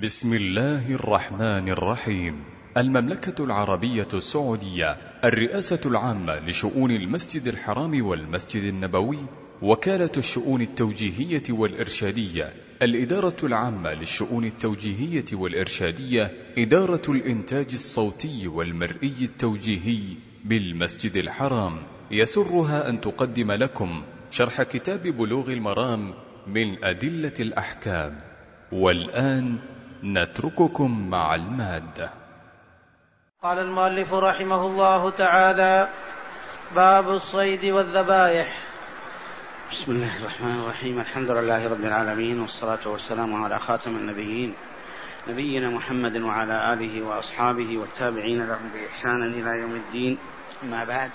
بسم الله الرحمن الرحيم. المملكة العربية السعودية، الرئاسة العامة لشؤون المسجد الحرام والمسجد النبوي، وكالة الشؤون التوجيهية والإرشادية، الإدارة العامة للشؤون التوجيهية والإرشادية، إدارة الإنتاج الصوتي والمرئي التوجيهي بالمسجد الحرام، يسرها أن تقدم لكم شرح كتاب بلوغ المرام من أدلة الأحكام. والآن نترككم مع المادة. قال المؤلف رحمه الله تعالى: باب الصيد والذبائح. بسم الله الرحمن الرحيم. الحمد لله رب العالمين، والصلاة والسلام على خاتم النبيين نبينا محمد وعلى آله وأصحابه والتابعين لهم بإحسان إلى يوم الدين. أما بعد،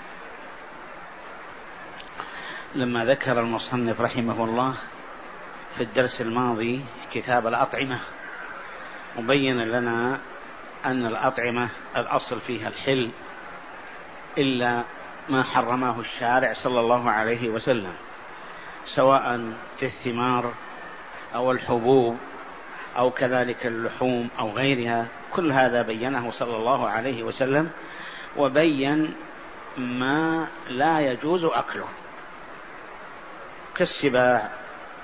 لما ذكر المصنف رحمه الله في الدرس الماضي كتاب الأطعمة، مبين لنا أن الأطعمة الأصل فيها الحل إلا ما حرمه الشارع صلى الله عليه وسلم، سواء في الثمار أو الحبوب أو كذلك اللحوم أو غيرها، كل هذا بينه صلى الله عليه وسلم، وبين ما لا يجوز أكله كالسباع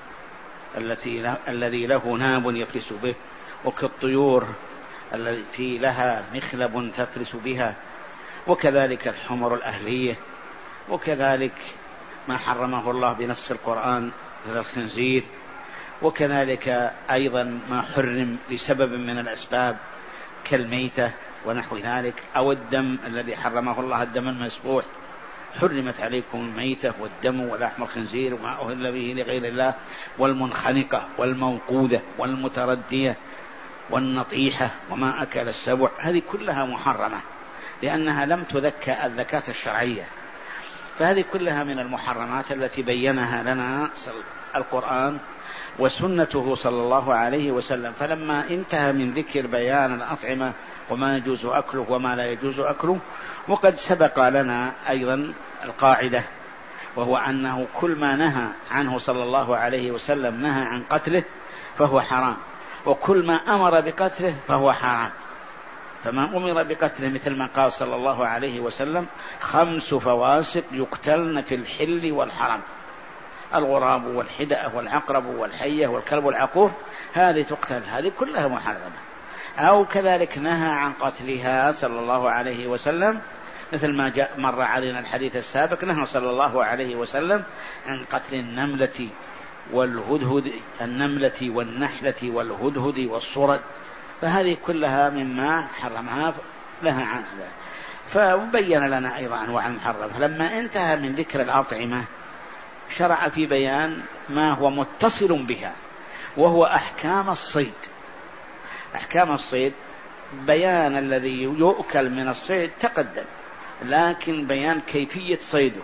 الذي له ناب يفرس به، وكالطيور التي لها مخلب تفرس بها، وكذلك الحمر الأهلية، وكذلك ما حرمه الله بنص القرآن مثل الخنزير، وكذلك أيضا ما حرم لسبب من الأسباب كالميتة ونحو ذلك، أو الدم الذي حرمه الله، الدم المسفوح، حرمت عليكم الميتة والدم ولحم الخنزير وما أهل به لغير الله، والمنخنقة والموقوذة والمتردية والنطيحة وما أكل السبع، هذه كلها محرمة لأنها لم تذكى الذكاة الشرعية، فهذه كلها من المحرمات التي بينها لنا القرآن وسنته صلى الله عليه وسلم. فلما انتهى من ذكر بيان الأطعمة وما يجوز أكله وما لا يجوز أكله، وقد سبق لنا أيضا القاعدة، وهو أنه كل ما نهى عنه صلى الله عليه وسلم نهى عن قتله فهو حرام، وكل ما أمر بقتله فهو حرام. فما أمر بقتله مثل ما قال صلى الله عليه وسلم: 5 فواسق يقتلن في الحل والحرم: الغراب والحدأ والعقرب والحية والكلب العقور، هذه تقتل، هذه كلها محرمة. أو كذلك نهى عن قتلها صلى الله عليه وسلم، مثل ما جاء مر علينا الحديث السابق، نهى صلى الله عليه وسلم عن قتل النملة والهدهد، النملة والنحلة والهدهد والصرد، فهذه كلها مما حرمها لها عن هذا. فبين لنا أيضا أنواع المحرم. فلما انتهى من ذكر الأطعمة شرع في بيان ما هو متصل بها، وهو أحكام الصيد. أحكام الصيد، بيان الذي يؤكل من الصيد تقدم، لكن بيان كيفية صيده.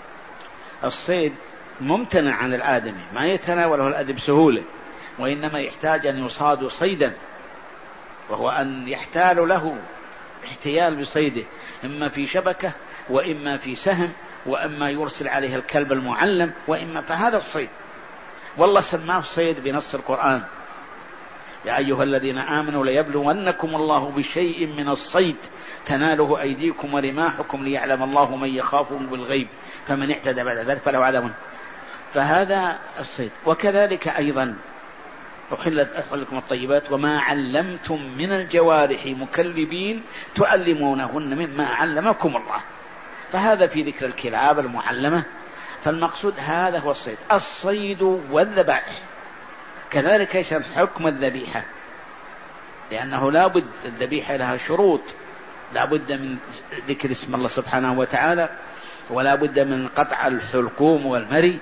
الصيد ممتنع عن الآدمي، ما يتناوله الآدم بسهولة، وإنما يحتاج أن يصاد صيدا، وهو أن يحتال له احتيال بصيده، إما في شبكة وإما في سهم وإما يرسل عليه الكلب المعلم وإما، فهذا الصيد. والله سماه الصيد بنص القرآن: يا أيها الذين آمنوا ليبلونكم الله بشيء من الصيد تناله أيديكم ورماحكم ليعلم الله من يخافه بالغيب فمن اعتدى بعد ذلك فله عذاب. فهذا الصيد. وكذلك أيضا أحلت لكم الطيبات وما علمتم من الجوارح مكلبين تعلمونهن مما علمكم الله، فهذا في ذكر الكلاب المعلمة. فالمقصود هذا هو الصيد، الصيد والذبائح. كذلك يشمل حكم الذبيحة، لأنه لا بد، الذبيحة لها شروط، لا بد من ذكر اسم الله سبحانه وتعالى، ولا بد من قطع الحلقوم والمري،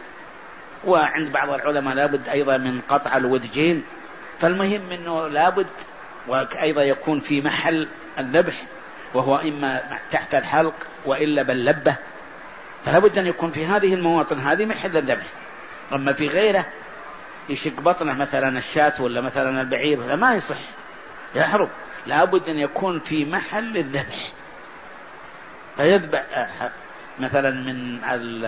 وعند بعض العلماء لا بد أيضا من قطع الودجين. فالمهم أنه لا بد، وأيضا يكون في محل الذبح، وهو إما تحت الحلق وإلا باللبة، فلا بد أن يكون في هذه المواطن، هذه محل الذبح. أما في غيره يشق بطنه مثلا الشاة ولا مثلا البعير، هذا ما يصح، يحرم. لا بد أن يكون في محل الذبح، فيذبح مثلا من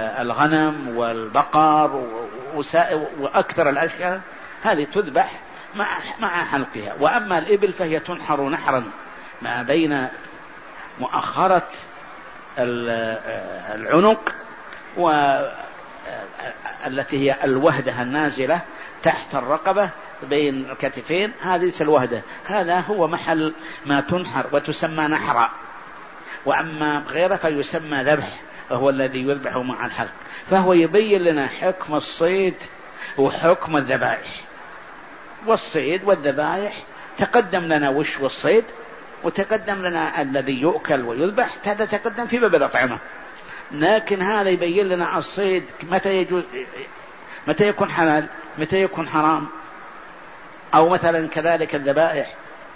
الغنم والبقر وأكثر الأشياء، هذه تذبح مع حلقها. وأما الإبل فهي تنحر نحرا ما بين مؤخرة العنق والتي هي الوهدة النازلة تحت الرقبة بين الكتفين، هذه الوهدة، هذا هو محل ما تنحر وتسمى نحرا. وأما غيره فيسمى ذبح، وهو الذي يذبح مع الحلق. فهو يبين لنا حكم الصيد وحكم الذبائح. والصيد والذبائح تقدم لنا وش والصيد، وتقدم لنا الذي يؤكل ويذبح، هذا تقدم في باب الأطعمة. لكن هذا يبين لنا الصيد متى يجوز، متى يكون حلال، متى يكون حرام. أو مثلا كذلك الذبائح،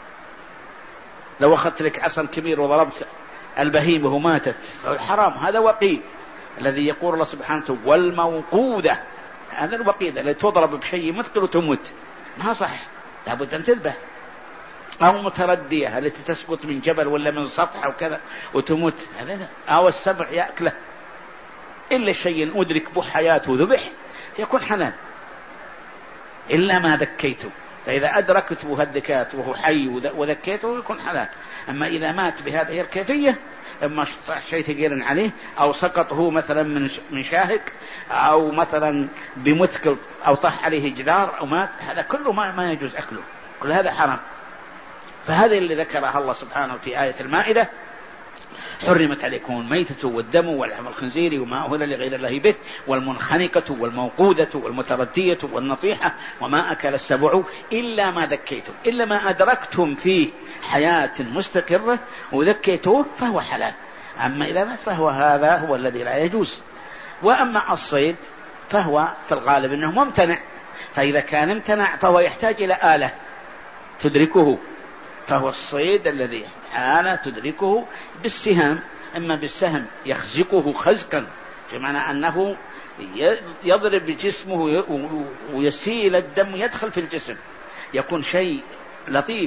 لو أخذت لك عصا كبير وضربت البهيمة وماتت فالحرام، هذا وقيد الذي يقول الله سبحانه والموقودة، هذا الوقيد الذي تضرب بشيء مثقل وتموت، ما صح، لابد أن تذبح. أو متردية التي تسقط من جبل ولا من سطح أو كذا وتموت، هذا. أو السبع يأكله، إلا شيء أدرك به حياته وذبح يكون حلال، إلا ما ذكيته. فإذا أدركت به الذكات وهو حي وذكيته يكون حلال. أما إذا مات بهذه الكيفية، إما شيء ثقيل عليه، أو سقط هو مثلا من شاهق، أو مثلا بمثقل، أو طاح عليه جدار أو مات، هذا كله ما يجوز أكله، كل هذا حرام. فهذا اللي ذكرها الله سبحانه في آية المائدة: حرمت عليكم الميتة والدم ولحم الخنزير وما أهل لغير الله به والمنخنقة والموقودة والمتردية والنطيحة وما أكل السبع إلا ما ذكيتم، إلا ما أدركتم فيه حياة مستقرة وذكيتوه فهو حلال. أما إذا مات فهو هذا هو الذي لا يجوز. وأما الصيد فهو في الغالب أنه ممتنع، فإذا كان امتنع فهو يحتاج إلى آلة تدركه، فهو الصيد الذي حالة تدركه بالسهام، إما بالسهم يخزقه خزقا، بمعنى أنه يضرب جسمه ويسيل الدم يدخل في الجسم، يكون شيء لطيف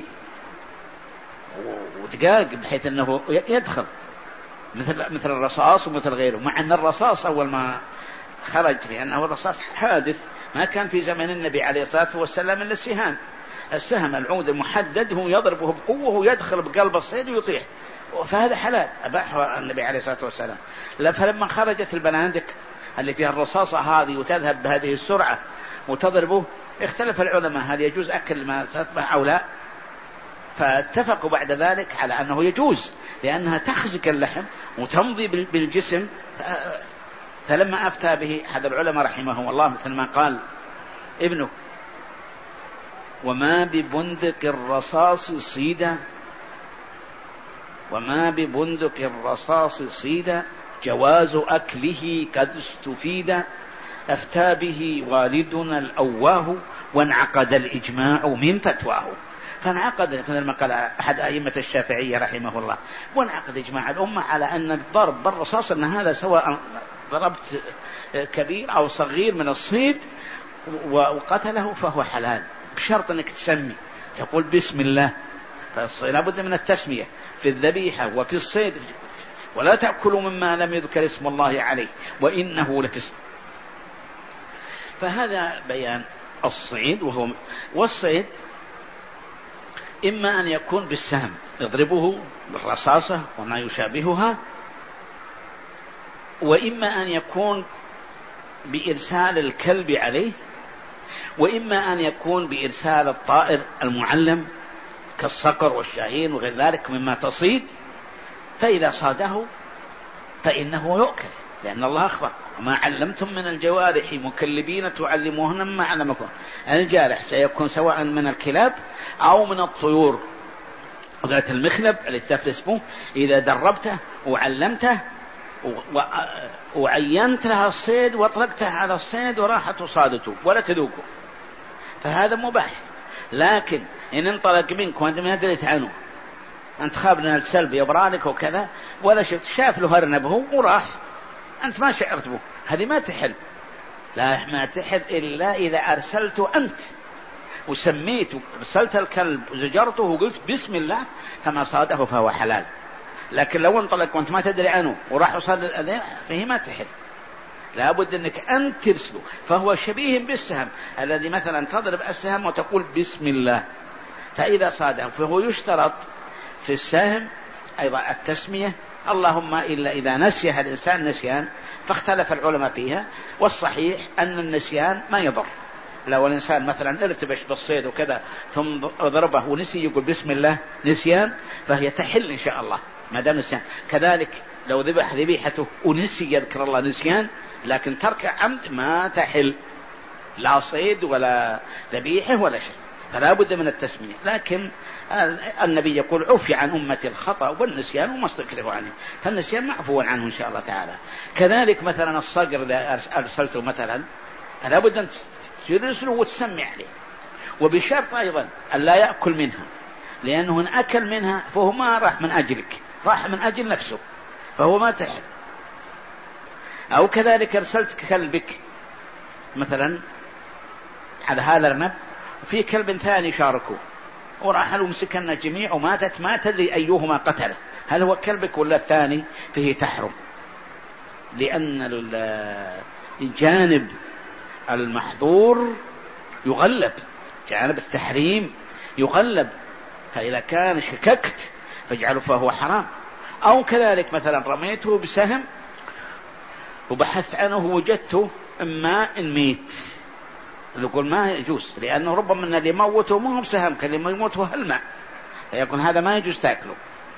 ودقاق بحيث أنه يدخل مثل الرصاص ومثل غيره. مع أن الرصاص أول ما خرج، لأنه الرصاص حادث، ما كان في زمن النبي عليه الصلاة والسلام إلا السهام. السهم العود المحدد هو يضربه بقوة ويدخل بقلب الصيد ويطيح، فهذا حلال أباحه النبي عليه الصلاة والسلام. فلما خرجت البنادق اللي فيها الرصاصة هذه وتذهب بهذه السرعة وتضربه، اختلف العلماء هل يجوز أكل ما تذبح أو لا، فاتفقوا بعد ذلك على أنه يجوز، لأنها تخزق اللحم وتمضي بالجسم. فلما أفتى به أحد العلماء رحمه الله مثل ما قال ابنه: وما ببندق الرصاص صيدا، وما ببندق الرصاص صيدا جواز أكله قد استفيد، أفتى به والدنا الأواه وانعقد الإجماع من فتواه. فانعقد مثل ما قال أحد أئمة الشافعية رحمه الله، وانعقد إجماع الأمة على أن الضرب بالرصاص أن هذا سواء ضربت كبير أو صغير من الصيد وقتله فهو حلال، بشرط أنك تسمي، تقول بسم الله. فلا بد من التسمية في الذبيحة وفي الصيد، ولا تأكلوا مما لم يذكر اسم الله عليه وإنه لفسق. فهذا بيان الصيد. والصيد إما أن يكون بالسهم يضربه بالرصاصة وما يشابهها، وإما أن يكون بإرسال الكلب عليه، وإما أن يكون بإرسال الطائر المعلم كالصقر والشاهين وغير ذلك مما تصيد. فإذا صاده فإنه يؤكل، لأن الله أخبر: وما علمتم من الجوارح مكلبين تعلموهن مما علمكم. الجارح سيكون سواء من الكلاب أو من الطيور ذات المخلب التي تفلس اسمه، إذا دربته وعلمته وعينت لها الصيد واطلقته على الصيد وراحت وصادته ولا تذوقه، فهذا مباح. لكن إن انطلق منك وأنت ما دريت عنه، أنت خابرنا السلب يبرالك وكذا، ولا شاف له أرنبه وراح، أنت ما شعرت به، هذه ما تحل. لا، ما تحل إلا إذا أرسلت أنت وسميت أرسلت الكلب وزجرته وقلت بسم الله فما صاده فهو حلال. لكن لو انطلق وأنت ما تدري عنه وراح وصاد الأذى فهي ما تحل. لا بد أنك أنت ترسله، فهو شبيه بالسهم الذي مثلا تضرب السهم وتقول بسم الله، فإذا صادف فهو يشترط في السهم أيضا التسمية، اللهم إلا إذا نسيها الإنسان نسيان، فاختلف العلماء فيها، والصحيح أن النسيان ما يضر. لو الإنسان مثلا ارتبش بالصيد وكذا ثم ضربه ونسي يقول بسم الله نسيان، فهي تحل إن شاء الله ما دام نسيان. كذلك لو ذبح ذبيحته ونسي يذكر الله نسيان، لكن ترك عمد ما تحل، لا صيد ولا ذبيحة ولا شيء، فلا بد من التسمية. لكن النبي يقول عفي عن أمتي الخطأ والنسيان وما استكره عنه، فالنسيان معفو عنه إن شاء الله تعالى. كذلك مثلا الصقر إذا أرسلته مثلا لا بد أن ترسله وتسمي عليه، وبشرط أيضا أن لا يأكل منها، لأنه إن أكل منها فهو ما راح من أجلك، راح من أجل نفسه، فهو ما تحل. أو كذلك أرسلت كلبك مثلا على هذا الأرنب، وفي كلب ثاني شاركه وراح مسكنا جميع وماتت، ما تدري أيهما قتله، هل هو كلبك ولا الثاني؟ فيه تحرم، لأن الجانب المحظور يغلب، جانب التحريم يغلب، فإذا كان شككت فاجعله فهو حرام. أو كذلك مثلا رميته بسهم وبحثت عنه وجدته ماء ميت، نقول ما يجوز، لأنه ربما من اللي يموته ما هو بسهم، كان اللي يموته الماء، فيكون هذا ما يجوز تأكله.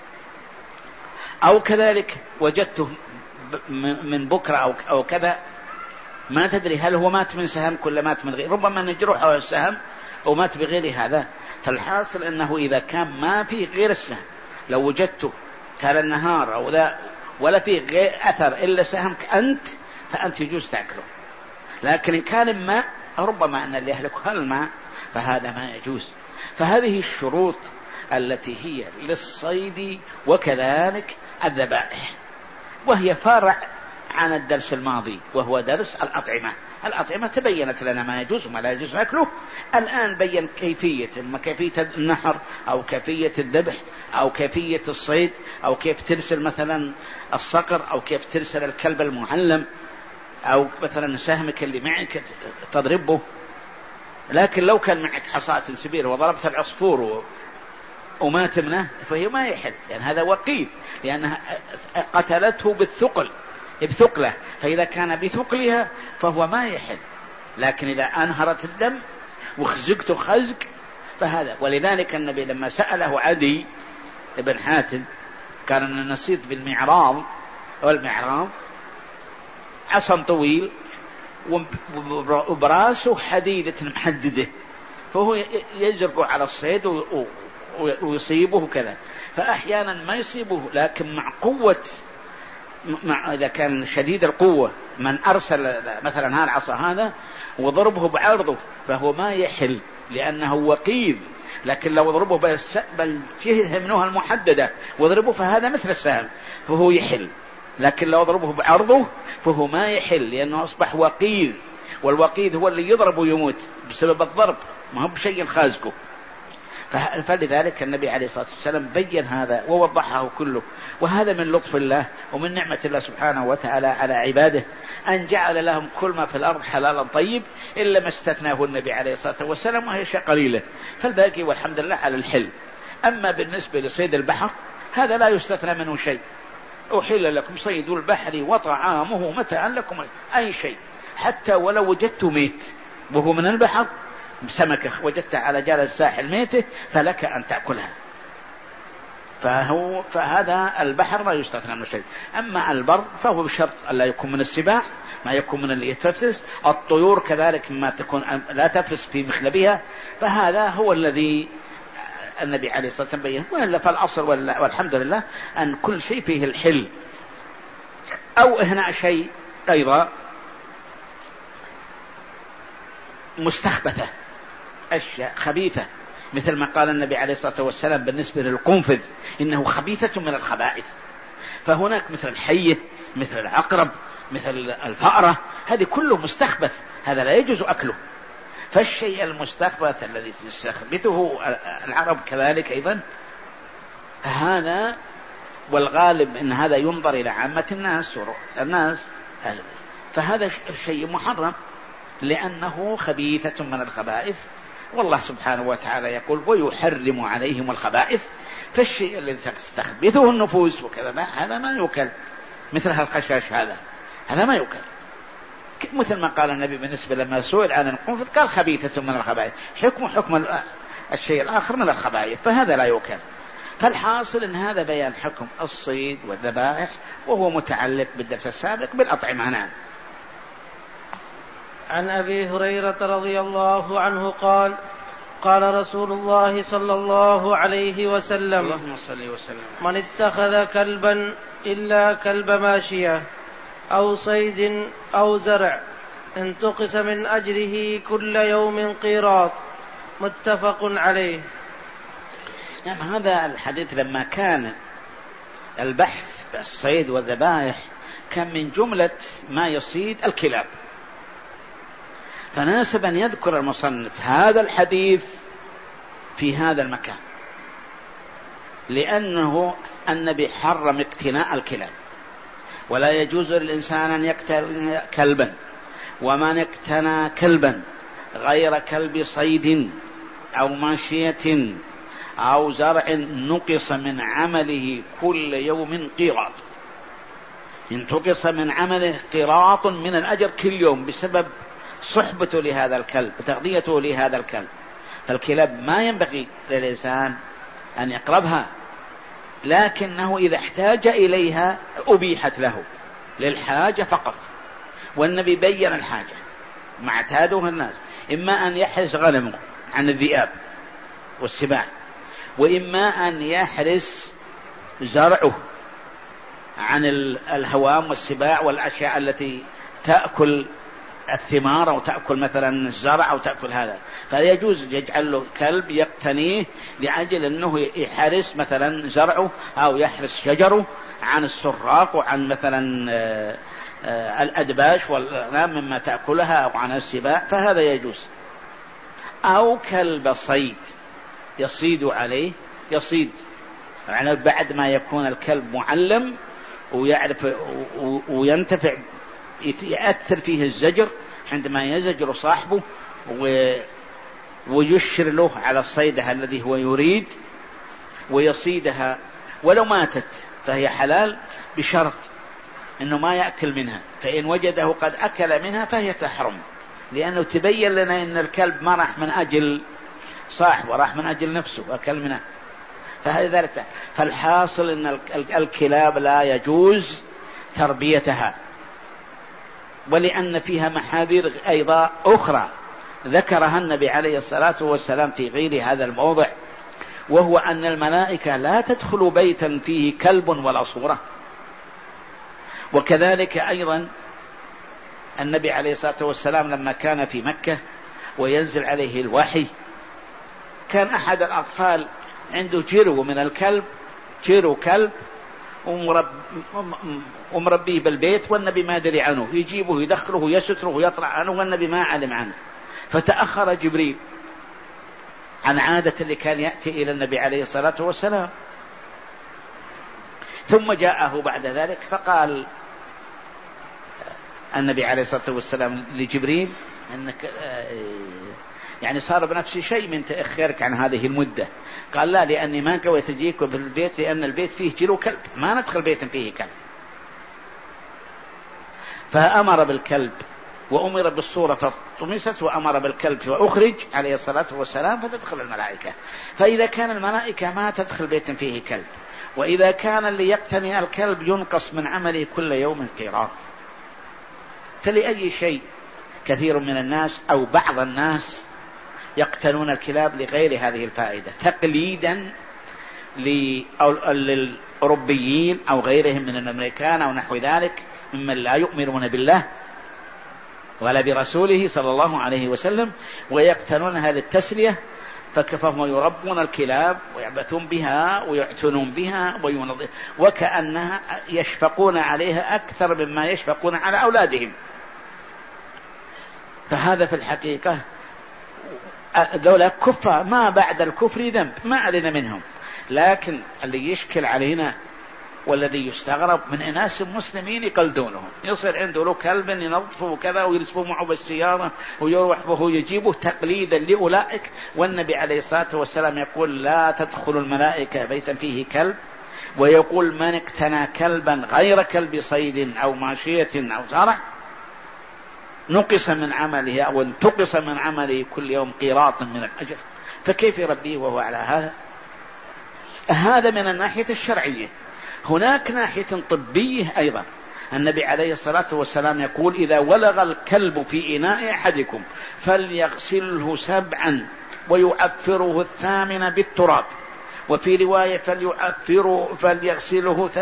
أو كذلك وجدته من بكرة أو كذا، ما تدري هل هو مات من سهم كل مات من غير، ربما نجرح على السهم ومات بغير هذا. فالحاصل أنه إذا كان ما فيه غير السهم، لو وجدته تال النهار أو ذا ولا فيه غير أثر إلا سهمك أنت، فأنت يجوز تأكله. لكن إن كان ماء ربما أن اللي يهلك الماء فهذا ما يجوز. فهذه الشروط التي هي للصيد وكذلك الذبائح، وهي فرع عن الدرس الماضي وهو درس الأطعمة. الأطعمة تبينت لنا ما يجوز وما لا يجوز أكله، الآن بين كيفية، إما كيفية النحر أو كيفية الذبح أو كيفية الصيد أو كيف ترسل مثلا الصقر أو كيف ترسل الكلب المعلم أو مثلا سهمك اللي معك تضربه. لكن لو كان معك حصاة سبيل وضربت العصفور وما تمنه فهي ما يحل، لأن هذا وقيد، لأنها قتلته بثقله، فإذا كان بثقلها فهو ما يحل. لكن إذا أنهرت الدم وخزقته خزق فهذا. ولذلك النبي لما سأله عدي بن حاتم، كان النصيد بالمعراض، والمعراض عصا طويل وبراسه حديدة محددة، فهو يزرق على الصيد ويصيبه كذا، فأحيانا ما يصيبه، لكن مع قوة، إذا كان شديد القوة من أرسل مثلا هالعصا هذا وضربه بعرضه فهو ما يحل لأنه وقيد. لكن لو ضربه بالجهة منها المحددة وضربه فهذا مثل السهم فهو يحل، لكن لو ضربه بعرضه فهو ما يحل لأنه أصبح وقيد، والوقيد هو اللي يضرب ويموت بسبب الضرب، ما هو بشيء خازقه. فلذلك النبي عليه الصلاة والسلام بين هذا ووضحه كله. وهذا من لطف الله ومن نعمة الله سبحانه وتعالى على عباده، أن جعل لهم كل ما في الأرض حلالا طيب إلا ما استثناه النبي عليه الصلاة والسلام، وهي شيء قليلة، فالباقي والحمد لله على الحل. أما بالنسبة لصيد البحر هذا لا يستثنى منه شيء، أحل لكم صيد البحر وطعامه متاعا لكم، أي شيء حتى ولو وجدت ميت وهو من البحر، سمكة وجدت على جال الساحل ميته فلك أن تأكلها، فهذا البحر ما يستثنى من شيء. أما البر فهو بشرط ألا يكون من السباع، ما يكون من اللي تفرس، الطيور كذلك ما تكون لا تفرس في مخلبها، فهذا هو الذي النبي عليه الصلاة والسلام بيّن. وإلا فالأصل والحمد لله أن كل شيء فيه الحل. أو هنا شيء أيضا مستخبثة، أشياء خبيثة، مثل ما قال النبي عليه الصلاة والسلام بالنسبة للقنفذ إنه خبيثة من الخبائث، فهناك مثل الحية، مثل العقرب، مثل الفأرة، هذه كله مستخبث، هذا لا يجوز أكله. فالشيء المستخبث الذي يستخبثه العرب كذلك أيضا هذا، والغالب أن هذا ينظر إلى عامة الناس فهذا شيء محرم لأنه خبيثة من الخبائث، والله سبحانه وتعالى يقول ويحرم عليهم الخبائث، فالشيء الذي تستخبثه النفوس وكذا هذا ما يؤكل، مثل هالخشاش هذا ما يؤكل، مثل ما قال النبي بالنسبة لما سئل عن القنفذ قال خبيثة من الخبائث، حكم الشيء الآخر من الخبائث، فهذا لا يؤكل. فالحاصل أن هذا بيان حكم الصيد والذبائح، وهو متعلق بالدرس السابق بالأطعمة. نعم. عن أبي هريرة رضي الله عنه قال قال رسول الله صلى الله عليه وسلم اللهم صل وسلم من اتخذ كلبا إلا كلب ماشية أو صيد أو زرع انتقص من أجره كل يوم قيراط، متفق عليه. نعم. هذا الحديث لما كان البحث بالصيد والذبائح كان من جملة ما يصيد الكلاب، فناسب أن يذكر المصنف هذا الحديث في هذا المكان، لأنه النبي حرم اقتناء الكلاب، ولا يجوز للإنسان أن يقتني كلبا، ومن اقتنى كلبا غير كلب صيد أو ماشية أو زرع نقص من عمله كل يوم قيراط، ينتقص من عمله قيراط من الأجر كل يوم بسبب صحبته لهذا الكلب وتغذيته لهذا الكلب. فالكلاب ما ينبغي للإنسان أن يقربها، لكنه إذا احتاج إليها أبيحت له للحاجة فقط، والنبي بين الحاجة ما اعتاده الناس، إما أن يحرس غنمه عن الذئاب والسباع، وإما أن يحرس زرعه عن الهوام والسباع والأشياء التي تأكل الثمار أو تأكل مثلا الزرع أو تأكل هذا، فيجوز يجعل له كلب يقتنيه لأجل أنه يحرس مثلا زرعه أو يحرس شجره عن السراق وعن مثلا الأدباش والغنم مما تأكلها أو عن السباع، فهذا يجوز. أو كلب صيد يصيد عليه، يصيد يعني بعد ما يكون الكلب معلم ويعرف وينتفع، يأثر فيه الزجر عندما يزجر صاحبه ويشر له على الصيدة الذي هو يريد ويصيدها، ولو ماتت فهي حلال بشرط أنه ما يأكل منها، فإن وجده قد أكل منها فهي تحرم، لأنه تبين لنا أن الكلب ما راح من أجل صاحبه، راح من أجل نفسه وأكل منها، فهذا. فالحاصل أن الكلاب لا يجوز تربيتها، ولأن فيها محاذير أيضا أخرى ذكرها النبي عليه الصلاة والسلام في غير هذا الموضع، وهو أن الملائكة لا تدخل بيتا فيه كلب ولا صورة. وكذلك أيضا النبي عليه الصلاة والسلام لما كان في مكة وينزل عليه الوحي، كان أحد الأطفال عنده جرو من الكلب، جرو كلب ومربيه بالبيت، والنبي ما دري عنه، يجيبه يدخله يستره يطلع عنه والنبي ما علم عنه، فتأخر جبريل عن عادة اللي كان يأتي إلى النبي عليه الصلاة والسلام، ثم جاءه بعد ذلك فقال النبي عليه الصلاة والسلام لجبريل أنك يعني صار بنفسي شيء من تأخيرك عن هذه المدة. قال لا، لأني ما قويت أجيك في البيت لأن البيت فيه جلو كلب، ما ندخل بيتا فيه كلب. فأمر بالكلب وأمر بالصورة فطمست، وأمر بالكلب فأخرج عليه الصلاة والسلام فتدخل الملائكة. فإذا كان الملائكة ما تدخل بيتا فيه كلب، وإذا كان اللي يقتني الكلب ينقص من عمله كل يوم قيراط، فلأي شيء كثير من الناس أو بعض الناس يقتنون الكلاب لغير هذه الفائدة، تقليدا للأوروبيين أو غيرهم من الأمريكان أو نحو ذلك ممن لا يؤمنون بالله ولا برسوله صلى الله عليه وسلم، ويقتنونها للتسلية، فهم يربون الكلاب ويعبثون بها ويعتنون بها وكأنها يشفقون عليها أكثر مما يشفقون على أولادهم. فهذا في الحقيقة ذولا كفار، ما بعد الكفر ذنب، ما علينا منهم، لكن اللي يشكل علينا والذي يستغرب من أناس مسلمين يقلدونهم، يصير عنده له كلب ينظفه وكذا ويرسبه معه بالسيارة ويروح به يجيبه تقليدا لأولئك. والنبي عليه الصلاة والسلام يقول لا تدخل الملائكة بيتا فيه كلب، ويقول من اقتنى كلبا غير كلب صيد أو ماشية أو زرع نقص من عمله أو انتقص من عمله كل يوم قيراط من الأجر. فكيف يربيه وهو على هذا؟ هذا من الناحية الشرعية. هناك ناحية طبية أيضا. النبي عليه الصلاة والسلام يقول إذا ولغ الكلب في إناء أحدكم فليغسله 7 ويعفره 8 بالتراب، وفي رواية فليغسله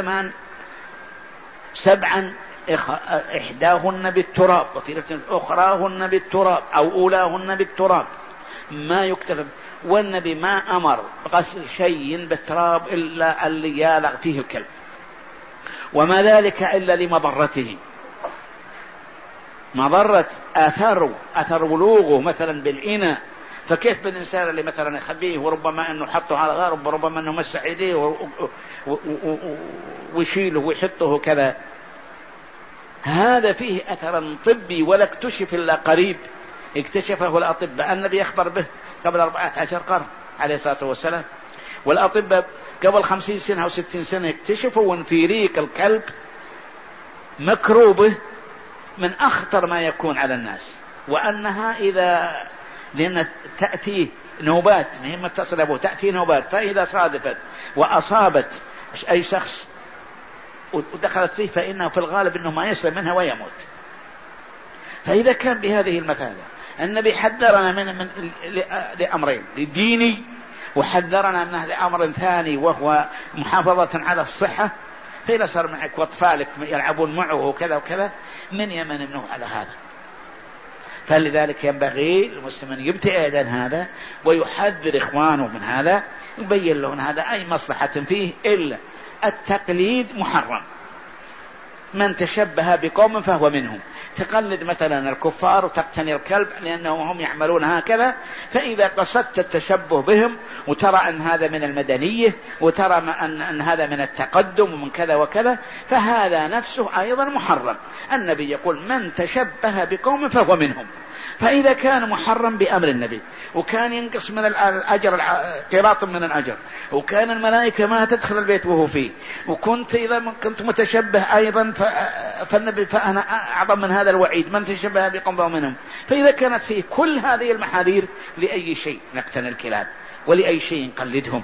7 إحداهن بالتراب، وفي أخراهن بالتراب أو أولاهن بالتراب، ما يكتب. والنبي ما أمر غسل شيء بالتراب إلا اللي يالغ فيه الكلب، وما ذلك إلا لمضرته، مضرة أثر ولوغه مثلا بالإناء. فكيف بالإنسان اللي مثلا يخبيه وربما أنه حطه على غارب وربما أنه مسح يديه ويشيله ويحطه كذا. هذا فيه أثر طبي ولا اكتشف إلا قريب، اكتشفه الأطباء. النبي يخبر به قبل 14 قرن عليه الصلاة والسلام، والأطباء قبل 50 سنة أو 60 سنة اكتشفوا أن في ريق الكلب مكروبة من أخطر ما يكون على الناس، وأنها لأن تأتي نوبات مهمة متصلة به، تأتي نوبات، فإذا صادفت وأصابت أي شخص ودخلت فيه فإنه في الغالب أنه ما يسلم منها ويموت. فإذا كان بهذه المثابة النبي حذرنا من لأمرين، للديني، وحذرنا منه لأمر ثاني وهو محافظة على الصحة. فإذا صار معك وأطفالك يلعبون معه وكذا وكذا من يمن منه على هذا. فلذلك ينبغي المسلم أن يبتعد عن هذا ويحذر إخوانه من هذا، يبين لهم هذا أي مصلحة فيه إلا التقليد محرم. من تشبه بقوم فهو منهم. تقلد مثلا الكفار وتقتني الكلب لأنهم هم يعملون هكذا، فإذا قصدت التشبه بهم وترى أن هذا من المدنية وترى أن هذا من التقدم ومن كذا وكذا، فهذا نفسه أيضا محرم. النبي يقول من تشبه بقوم فهو منهم. فإذا كان محرم بأمر النبي وكان ينقص من الأجر قيراط من الأجر، وكان الملائكة ما تدخل البيت وهو فيه، وكنت إذا كنت متشبه أيضا فالنبي فأنا أعظم من هذا الوعيد من تشبه بقوم فهو منهم. فإذا كانت فيه كل هذه المحاذير لأي شيء نقتني الكلاب ولأي شيء نقلدهم؟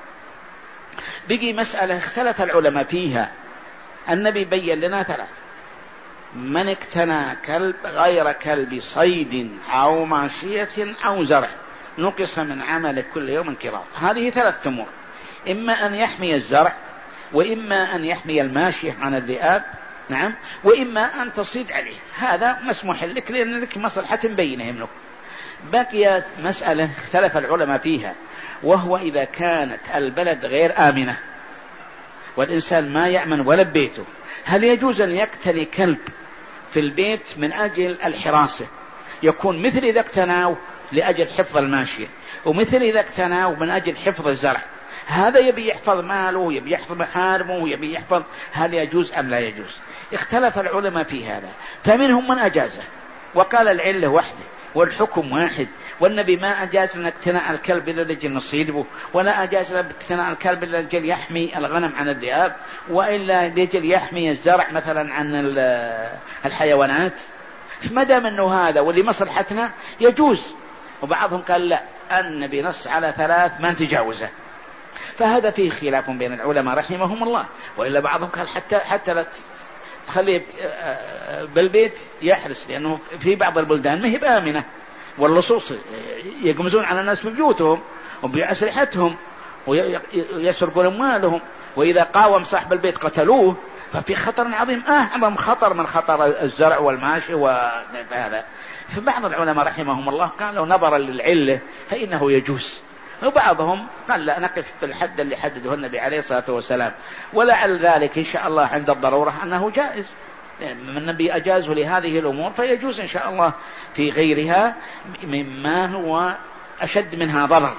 بقي مسألة اختلف العلماء فيها. النبي بين لنا 3: من اقتنى كلب غير كلب صيد أو ماشية أو زرع نقص من عمله كل يوم قيراط. هذه 3 أمور: إما أن يحمي الزرع، وإما أن يحمي الماشية عن الذئاب، نعم، وإما أن تصيد عليه. هذا مسموح لك لأن لك مصلحة بينه منك. بقيت مسألة اختلف العلماء فيها، وهو إذا كانت البلد غير آمنة والإنسان ما يأمن ولا بيته، هل يجوز أن يقتني كلب في البيت من أجل الحراسة؟ يكون مثل إذا اقتناه لأجل حفظ الماشية، ومثل إذا اقتناه من أجل حفظ الزرع. هذا يبي يحفظ ماله، يبي يحفظ محارمه، يبي يحفظ، هل يجوز أم لا يجوز؟ اختلف العلماء في هذا، فمنهم من أجازه وقال العلة وحده والحكم واحد. والنبي ما أجاز لنا اقتناء الكلب إلا لأجل نصيده، ولا أجاز لنا اقتناء الكلب إلا لأجل يحمي الغنم عن الذئاب، وإلا لأجل يحمي الزرع مثلا عن الحيوانات. ما دام أنه هذا واللي مصلحتنا يجوز. وبعضهم قال لا، النبي نص على 3 ما تجاوزه. فهذا فيه خلاف بين العلماء رحمهم الله. وإلا بعضهم قال حتى لا تخليه بالبيت يحرس، لأنه في بعض البلدان ما هي بآمنة، واللصوص يقمزون على الناس في بيوتهم وبأسلحتهم ويسرقون أموالهم، وإذا قاوم صاحب البيت قتلوه. ففي خطر عظيم، أعظم خطر من خطر الزرع والماشي وهذا. فبعض العلماء رحمهم الله قالوا نظرا للعلة فإنه يجوز، وبعضهم قال لا، نقف بالحد اللي حدده النبي عليه الصلاة والسلام، ولعل ذلك إن شاء الله عند الضرورة أنه جائز. النبي أجازه لهذه الأمور فيجوز إن شاء الله في غيرها مما هو أشد منها ضرر.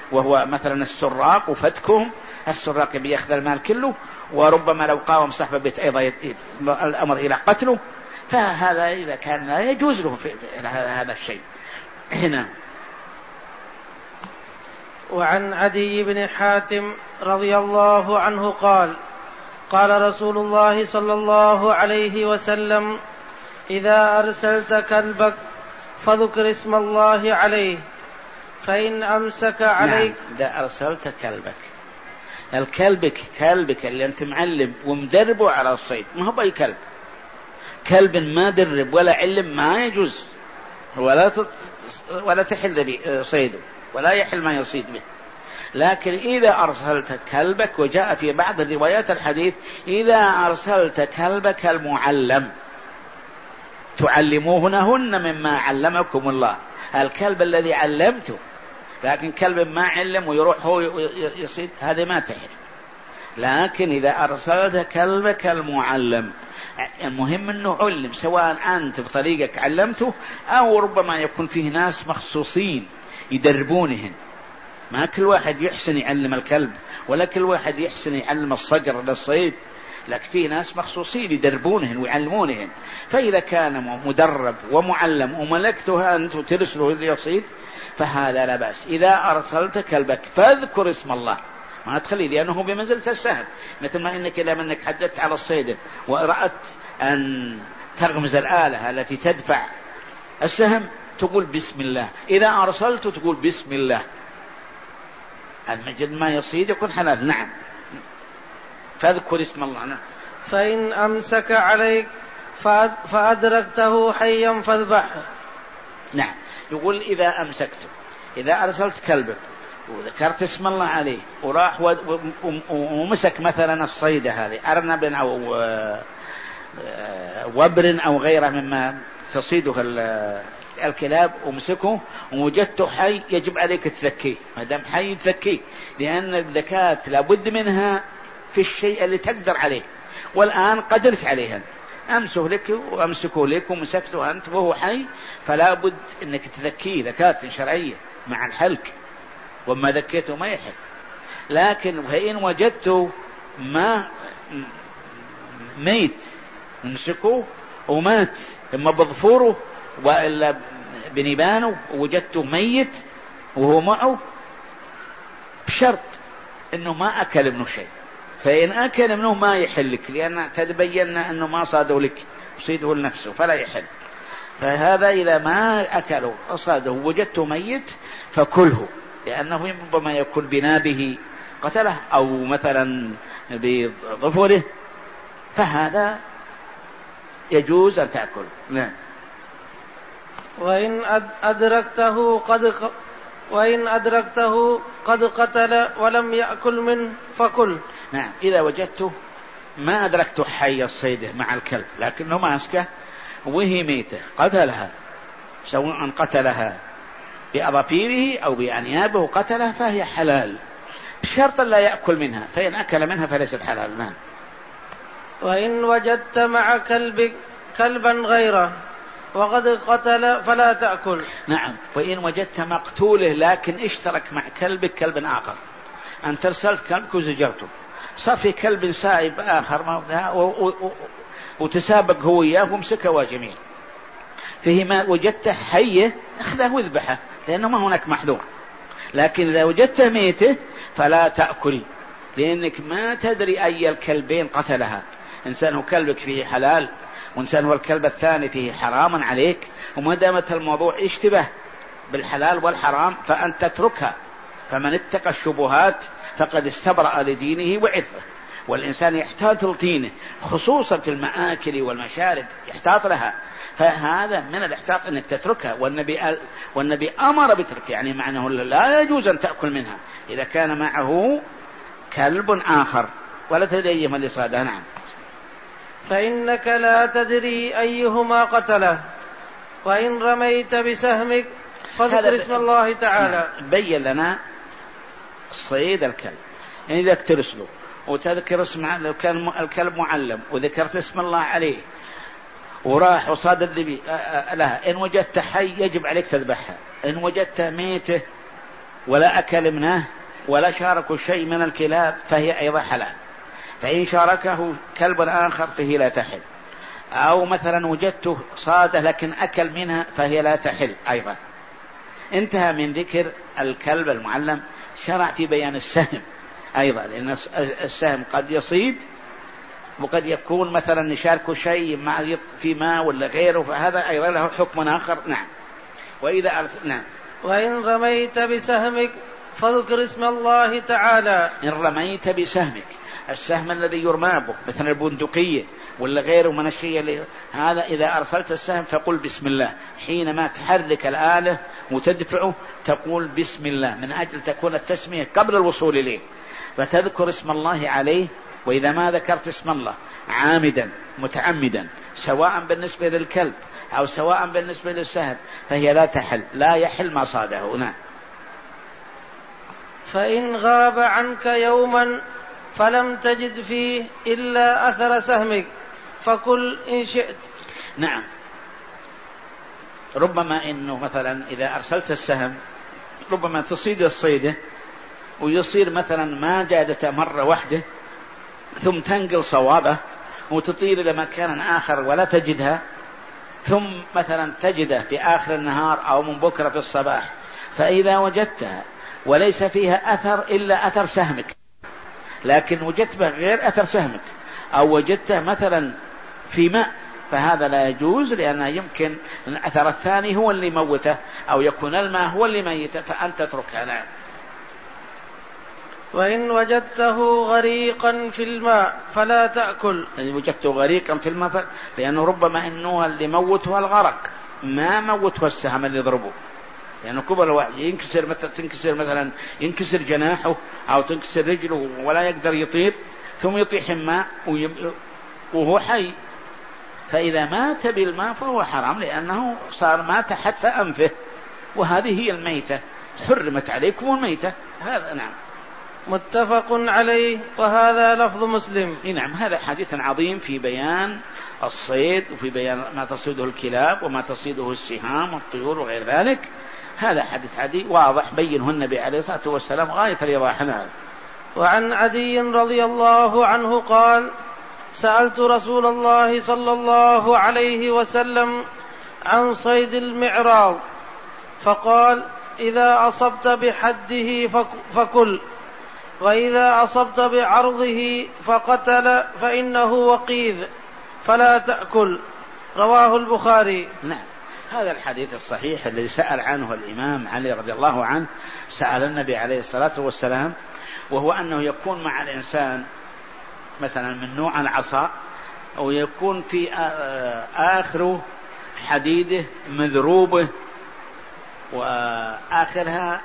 وهو مثلا السراق وفتكهم، السراق بيأخذ المال كله، وربما لو قاوم صاحب البيت أيضا الأمر إلى قتله، فهذا إذا كان لا يجوز له في هذا الشيء هنا. وعن عدي بن حاتم رضي الله عنه قال: قال رسول الله صلى الله عليه وسلم: إذا أرسلت كلبك فذكر اسم الله عليه، فإن أمسك عليك. نعم، إذا أرسلت كلبك، كلبك اللي أنت معلم ومدربه على الصيد، ما هو بأي كلب ما درب ولا علم ما يجوز ولا تحل صيده ولا يحل ما يصيد به. لكن إذا أرسلت كلبك، وجاء في بعض الروايات الحديث: إذا أرسلت كلبك المعلم تعلموهن مما علمكم الله، الكلب الذي علمته. لكن كلب ما علم ويروح هو يصيد، هذا ما تحل. لكن إذا أرسلت كلبك المعلم، المهم أنه علم، سواء أنت بطريقك علمته أو ربما يكون فيه ناس مخصوصين يدربونهن. ما كل واحد يحسن يعلم الكلب، ولا كل واحد يحسن يعلم الصقر للصيد، لكن فيه ناس مخصوصين يدربونهن ويعلمونهن. فإذا كان مدرب ومعلم وملكته أنت وترسله إذا يصيد، فهذا لا بأس. إذا أرسلت كلبك فاذكر اسم الله، ما تخليه، لأنه بمنزلة السهم. مثل ما إنك لما أنك حددت على الصيد وأردت أن تغمز الآلة التي تدفع السهم تقول بسم الله، إذا أرسلت تقول بسم الله، المجد ما يصيد يكون حلال. نعم، فاذكر اسم الله. نعم. فإن أمسك عليك فأدركته حيا فاذبحه. نعم، يقول إذا أمسكته، إذا أرسلت كلبك وذكرت اسم الله عليه وراح ومسك مثلا الصيدة هذه أرنب أو وبر أو غيره مما تصيده الكلاب، ومسكه ووجدته حي، يجب عليك تذكيه، ما دام حي تذكيه، لأن الذكاة لابد منها في الشيء اللي تقدر عليه، والآن قدرت عليه أنت، أمسه لك وأمسكه لك ومسكته أنت وهو حي، فلا بد أنك تذكيه ذكاة شرعية مع الحلك، وما ذكيته ما يحل. لكن فإن وجدته ما ميت نمسكه ومات، إما بظفوره وإلا بنبانه، ووجدته ميت وهو معه، بشرط إنه ما أكل منه شيء. فإن أكل منه ما يحلك، لأن تبين أنه ما صاده لك، صيده لنفسه فلا يحل. فهذا إذا ما أكله أصاده وجدته ميت فكله، لأنه ربما يكون بنابه قتله أو مثلا بظفره، فهذا يجوز أن تأكل. نعم. وإن أدركته قد قتل ولم يأكل منه فكل. نعم، إذا وجدته ما أدركته حي الصيدة مع الكلب، لكنه ماسكه وهي ميتة قتلها، سواء قتلها بأظافيره أو بأنيابه قتلها، فهي حلال بشرط لا يأكل منها، فإن أكل منها فليست حلال. نعم. وإن وجدت مع كلبا غيره وقد قتل فلا تأكل. نعم، وإن وجدت مقتوله لكن اشترك مع كلبك كلب آخر، أنت أرسلت كلبك وزجرته، صار في كلب سائب آخر وتسابق هو إياه ومسكه جميع، فيه ما وجدت حيه اخذه واذبحه، لأنه ما هناك محذور. لكن إذا وجدت ميته فلا تأكل، لأنك ما تدري أي الكلبين قتلها، إنسان هو كلبك فيه حلال، وإنسان هو الكلب الثاني فيه حراما عليك، وما دامت الموضوع اشتبه بالحلال والحرام فأنت تتركها. فمن اتقى الشبهات فقد استبرأ لدينه وعرضه. والإنسان يحتاط لدينه خصوصا في المآكل والمشارب، يحتاط لها، فهذا من الاحتاط أنك تتركها. والنبي أمر بترك، يعني معناه لا يجوز أن تأكل منها إذا كان معه كلب آخر، ولا تدري من اللي صاده. نعم. فإنك لا تدري أيهما قتله، وإن رميت بسهمك فاذكر اسم الله تعالى. بين لنا صيد الكلب، يعني إذا ترسله وتذكر اسم، لو كان الكلب معلم وذكرت اسم الله عليه وراح وصاد الذبي لها، إن وجدت حي يجب عليك تذبحها، إن وجدت ميته ولا أكل منه ولا شاركوا شيء من الكلاب فهي أيضا حلال. فإن شاركه كلب آخر فهي لا تحل. أو مثلا وجدته صاده لكن أكل منها فهي لا تحل أيضا. انتهى من ذكر الكلب المعلم، شرع في بيان السهم أيضا، لأن السهم قد يصيد وقد يكون مثلا يشاركه شيء مع في ماء ولا غيره، فهذا أيضا له حكم آخر. نعم. نعم. وإن رميت بسهمك فذكر اسم الله تعالى. إن رميت بسهمك، السهم الذي يرمى به مثل البندقية ولا غيره من الشيء هذا، إذا أرسلت السهم فقل بسم الله. حينما تحرك الآلة وتدفعه تقول بسم الله، من أجل تكون التسمية قبل الوصول إليه، فتذكر اسم الله عليه. وإذا ما ذكرت اسم الله عامدا متعمدا، سواء بالنسبة للكلب أو سواء بالنسبة للسهم، فهي لا تحل، لا يحل ما صاده. نعم. فإن غاب عنك يوما فلم تجد فيه إلا أثر سهمك فكل إن شئت. نعم. ربما إنه مثلا إذا أرسلت السهم ربما تصيد الصيدة ويصير مثلا ما جادت مرة واحدة، ثم تنقل صوابه وتطير إلى مكان آخر ولا تجدها، ثم مثلا تجده في آخر النهار أو من بكرة في الصباح. فإذا وجدتها وليس فيها أثر إلا أثر سهمك، لكن وجدت به غير أثر سهمك، أو وجدته مثلا في ماء، فهذا لا يجوز، لأنه يمكن الأثر الثاني هو اللي موته، أو يكون الماء هو اللي ميته، فأنت تتركها. نعم. وإن وجدته غريقا في الماء فلا تأكل. إن وجدته غريقا في الماء، لأنه ربما إنه اللي موته الغرق، ما موته السهم اللي يضربه، لأنه كبر الواحد تنكسر مثلا ينكسر جناحه أو تنكسر رجله ولا يقدر يطير، ثم يطيح الماء وهو حي، فإذا مات بالماء فهو حرام، لأنه صار مات حتف أنفه، وهذه هي الميتة، حرمت عليكم الميتة. هذا. نعم. متفق عليه، وهذا لفظ مسلم. نعم. هذا حديث عظيم في بيان الصيد، وفي بيان ما تصيده الكلاب وما تصيده السهام والطيور وغير ذلك. هذا حديث عدي واضح بينه النبي عليه الصلاة والسلام غاية الإيضاح. نعم. وعن عدي رضي الله عنه قال: سألت رسول الله صلى الله عليه وسلم عن صيد المعراض، فقال: إذا أصبت بحده فكل، وإذا أصبت بعرضه فقتل فإنه وقيذ فلا تأكل. رواه البخاري. نعم. هذا الحديث الصحيح الذي سأل عنه الإمام علي رضي الله عنه، سأل النبي عليه الصلاة والسلام، وهو أنه يكون مع الإنسان مثلا من نوع العصا، أو يكون في آخر حديده مذروبه وآخرها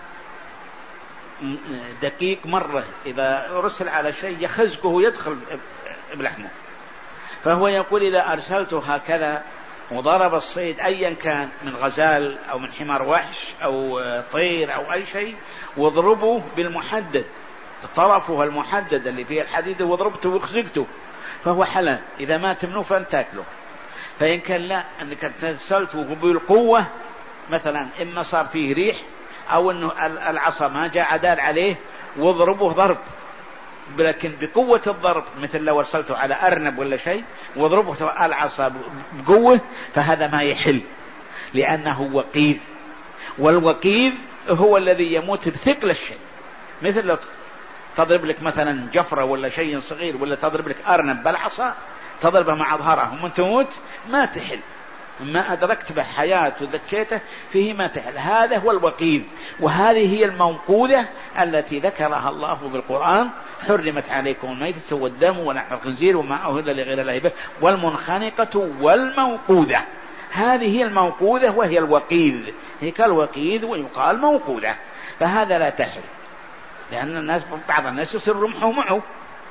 دقيق مرة، إذا رسل على شيء يخزقه يدخل بلحمه. فهو يقول: إذا أرسلته هكذا وضرب الصيد أيا كان من غزال أو من حمار وحش أو طير أو أي شيء، واضربه بالمحدد، طرفه المحدد اللي فيه الحديد، واضربته وخزقته، فهو حلال. إذا ما تمنوه فأنت تأكله. فإن كان لا، أنك ترسلته بالقوة مثلا، إما صار فيه ريح أو أنه العصا ما جاء عدال عليه، واضربه ضرب، لكن بقوة الضرب، مثل لو ارسلته على أرنب ولا شيء واضربه العصا بقوة، فهذا ما يحل، لأنه وقيذ، والوقيذ هو الذي يموت بثقل الشيء. مثل لو تضرب لك مثلا جفرة ولا شيء صغير، ولا تضرب لك أرنب بالعصا تضربه مع ظهره ومن تموت، ما تحل، ما أدركت به حياة وذكيته فيه ما تحل. هذا هو الوقيذ، وهذه هي الموقوذة التي ذكرها الله بالقرآن: حرمت عليكم الميتة والدم ولحم الخنزير وما أهل لغير الله به والمنخنقة والموقوذة. هذه هي الموقوذة وهي الوقيذ، هي كالوقيذ ويقال موقوذة. فهذا لا تحل، لأن بعض الناس يصير رمحه معه،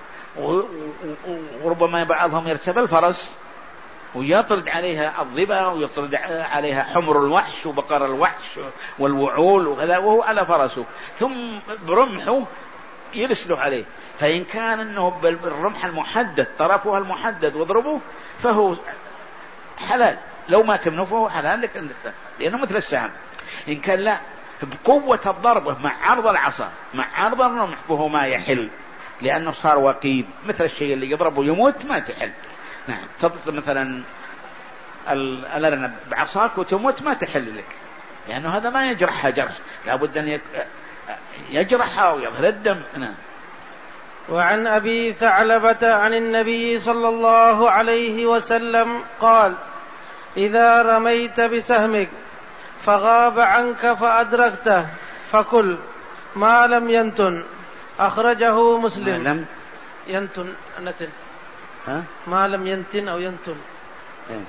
وربما بعضهم يركب الفرس ويطرد عليها الظبا ويطرد عليها حمر الوحش وبقر الوحش والوعول وكذا، وهو على فرسه، ثم برمحه يرسله عليه. فإن كان أنه بالرمح المحدد، طرفها المحدد، واضربه، فهو حلال. لو ما تمنه فهو حلال لك، لأنه مثل السهم. إن كان لا، بقوة الضربة مع عرض العصا مع عرض الرمح فهو ما يحل، لأنه صار وقيد، مثل الشيء اللي يضربه يموت ما تحل. نعم، تضرب مثلا الأرنب بعصاك وتموت ما تحل لك، لأنه هذا ما يجرحها جرح، لابد أن يجرحها ويظهر الدم. نعم. وعن أبي ثعلبة عن النبي صلى الله عليه وسلم قال: إذا رميت بسهمك فغاب عنك فأدركته فكل ما لم ينتن. أخرجه مسلم. ما لم ينتن نتن. ها؟ ما لم ينتن أو ينتن. إيه؟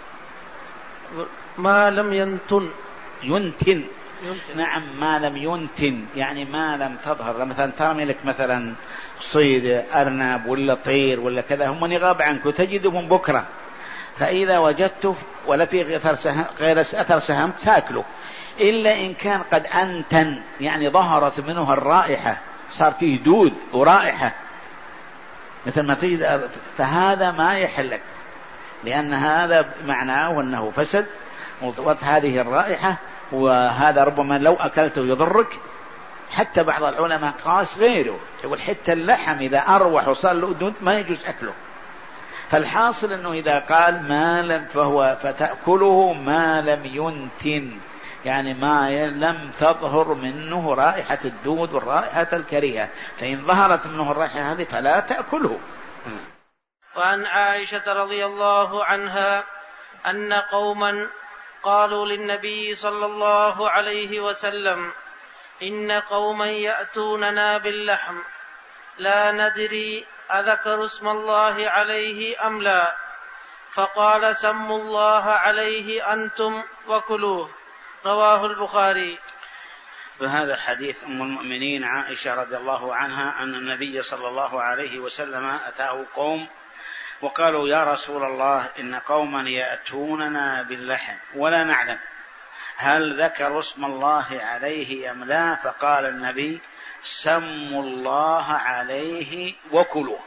ما لم ينتن. ينتن. ينتن. نعم، ما لم ينتن يعني ما لم تظهر. مثلا ترمي لك مثلا صيد أرنب ولا طير ولا كذا، هم يغاب عنك وتجدهم بكرة، فإذا وجدته ولا في غير أثر سهم تاكله، إلا إن كان قد أنتن يعني ظهرت منه الرائحة، صار فيه دود ورائحة مثل ما تجد، فهذا ما يحلك، لأن هذا معناه أنه فسد وضبط هذه الرائحة، وهذا ربما لو أكلته يضرك. حتى بعض العلماء قاس غيره، يقول حتى اللحم إذا أروح وصار له دود ما يجوز أكله. فالحاصل أنه إذا قال ما لم فتأكله ما لم ينتن، يعني ما لم تظهر منه رائحة الدود والرائحة الكريهة، فإن ظهرت منه الرائحة هذه فلا تأكله. وعن عائشة رضي الله عنها أن قوما قالوا للنبي صلى الله عليه وسلم: إن قوما يأتوننا باللحم لا ندري أذكر اسم الله عليه أم لا، فقال: سموا الله عليه أنتم وكلوه. رواه البخاري. فهذا حديث أم المؤمنين عائشة رضي الله عنها أن النبي صلى الله عليه وسلم أتاه قوم وقالوا: يا رسول الله، إن قوما يأتوننا باللحم ولا نعلم هل ذكروا اسم الله عليه أم لا، فقال النبي: سموا الله عليه وكلوه.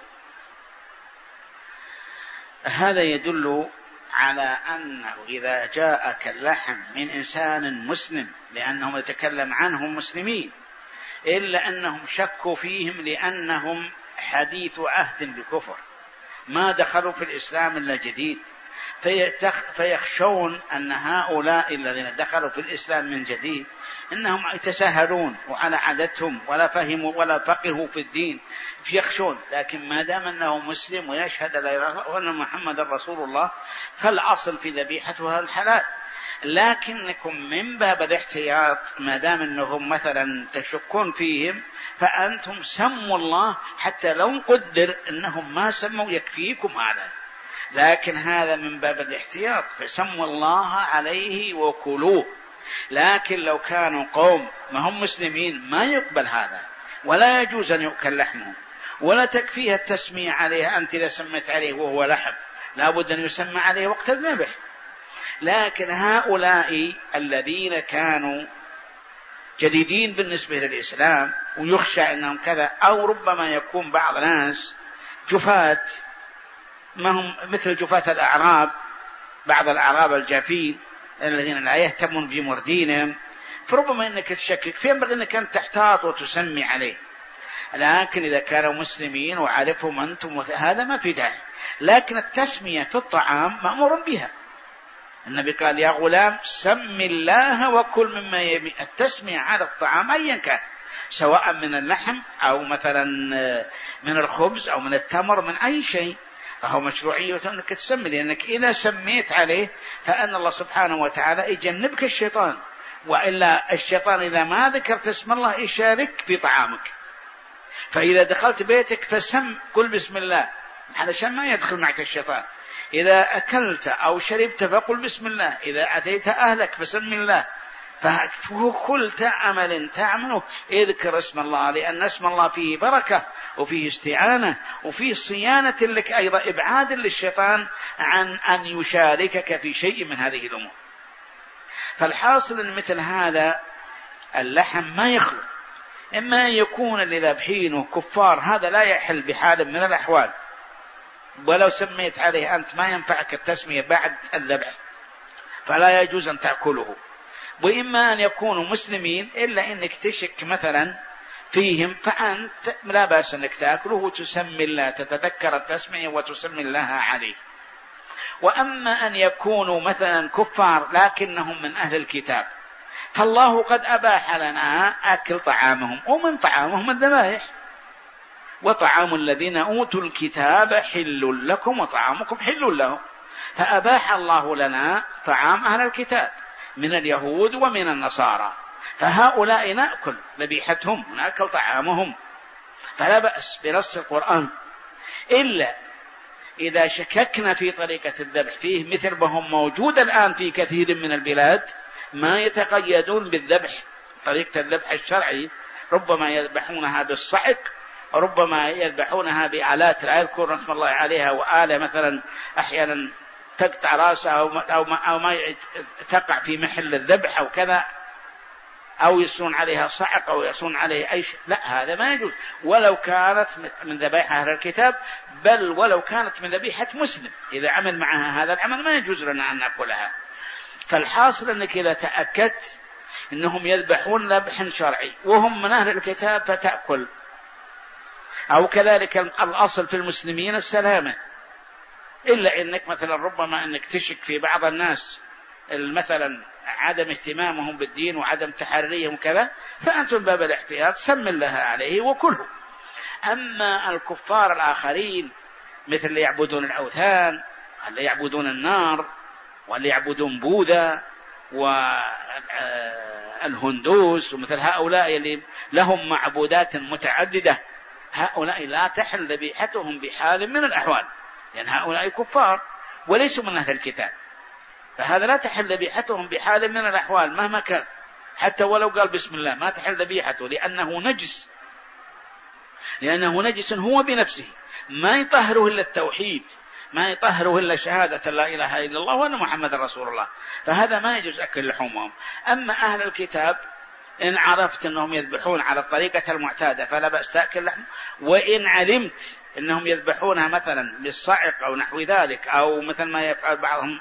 هذا يدل على أنه إذا جاءك اللحم من إنسان مسلم، لأنهم يتكلم عنهم مسلمين، إلا أنهم شكوا فيهم لأنهم حديث عهد بكفر، ما دخلوا في الإسلام إلا جديد، فيخشون أن هؤلاء الذين دخلوا في الإسلام من جديد إنهم يتساهلون وعلى عادتهم ولا فهموا ولا فقهوا في الدين، فيخشون. لكن ما دام أنه مسلم ويشهد لا إله إلا الله وأن محمد رسول الله، فالأصل في ذبيحتها الحلال. لكنكم من باب الاحتياط ما دام أنهم مثلا تشكون فيهم، فأنتم سموا الله، حتى لو قدر أنهم ما سموا يكفيكم هذا، لكن هذا من باب الاحتياط، فسموا الله عليه وكلوه. لكن لو كانوا قوم ما هم مسلمين ما يقبل هذا، ولا يجوز أن يؤكل لحمه، ولا تكفيه التسمية عليه. أنت إذا سميت عليه وهو لحم لابد أن يسمى عليه وقت الذبح. لكن هؤلاء الذين كانوا جديدين بالنسبة للإسلام ويخشى أنهم كذا، أو ربما يكون بعض ناس جفاة، ما هم مثل جفاة الأعراب، بعض الأعراب الجافين الذين لا يهتمون بأمور دينهم، فربما أنك تشكك، فينبغي أنك أنت تحتاط وتسمي عليه. لكن إذا كانوا مسلمين وعرفهم أنتم هذا ما في داعي. لكن التسمية في الطعام مأمور بها، النبي قال: يا غلام سم الله وكل مما يبي. التسمية على الطعام أيا كان، سواء من اللحم أو مثلا من الخبز أو من التمر، من أي شيء، فهو مشروعية أنك تسمي، لأنك إذا سميت عليه فأن الله سبحانه وتعالى يجنبك الشيطان، وإلا الشيطان إذا ما ذكرت اسم الله يشارك في طعامك. فإذا دخلت بيتك فسم، قل بسم الله علشان ما يدخل معك الشيطان. إذا أكلت أو شربت فقل بسم الله، إذا أتيت أهلك فسم الله. فكل عمل تعمله اذكر اسم الله، لأن اسم الله فيه بركة وفيه استعانة وفيه صيانة لك، أيضا إبعاد للشيطان عن أن يشاركك في شيء من هذه الأمور. فالحاصل أن مثل هذا اللحم ما يخلو، إما أن يكون اللي ذابحينه كفار، هذا لا يحل بحال من الأحوال، ولو سميت عليه أنت ما ينفعك التسمية بعد الذبح، فلا يجوز أن تأكله. وإما أن يكونوا مسلمين إلا إنك تشك مثلا فيهم، فأنت لا بأس أنك تأكله وتسمي الله، تتذكر التسمية وتسمي الله عليه. وأما أن يكونوا مثلا كفار لكنهم من أهل الكتاب، فالله قد أباح لنا أكل طعامهم، ومن طعامهم الذبائح، وطعام الذين أوتوا الكتاب حل لكم وطعامكم حل لهم، فأباح الله لنا طعام أهل الكتاب من اليهود ومن النصارى، فهؤلاء نأكل ذبيحتهم ونأكل طعامهم، فلا بأس بنص القرآن، إلا إذا شككنا في طريقة الذبح فيه، مثل ما هم موجود الآن في كثير من البلاد ما يتقيدون بالذبح طريقة الذبح الشرعي، ربما يذبحونها بالصعق، ربما يذبحونها بآلات لا يذكر اسم الله عليها، وآلة مثلا أحيانا تقطع رأسها أو ما تقع في محل الذبح أو كذا، أو يسون عليها صعق أو يسون عليه أي شيء، لا، هذا ما يجوز، ولو كانت من ذبائح أهل الكتاب، بل ولو كانت من ذبيحة مسلم، إذا عمل معها هذا العمل ما يجوز لنا أن نأكلها. فالحاصل أنك إذا تأكدت أنهم يذبحون ذبح شرعي وهم من أهل الكتاب فتأكل. أو كذلك الأصل في المسلمين السلامة، إلا أنك مثلا ربما أنك تشك في بعض الناس مثلا عدم اهتمامهم بالدين وعدم تحريهم كذا، فأنتم باب الاحتياط سم الله عليه وكله. أما الكفار الآخرين مثل اللي يعبدون الأوثان، اللي يعبدون النار، واللي يعبدون بوذا والهندوس ومثل هؤلاء اللي لهم معبودات متعددة، هؤلاء لا تحل ذبيحتهم بحال من الأحوال، لأن هؤلاء كفار وليسوا من أهل الكتاب، فهذا لا تحل ذبيحتهم بحال من الأحوال مهما كان، حتى ولو قال بسم الله ما تحل ذبيحته، لأنه نجس هو بنفسه، ما يطهره إلا التوحيد، ما يطهره إلا شهادة لا إله إلا الله وأن محمد رسول الله، فهذا ما يجوز أكل لحومهم. أما أهل الكتاب إن عرفت أنهم يذبحون على الطريقة المعتادة فلا بأس تأكل لحم، وإن علمت أنهم يذبحونها مثلا بالصعق أو نحو ذلك، أو مثل ما يفعل بعضهم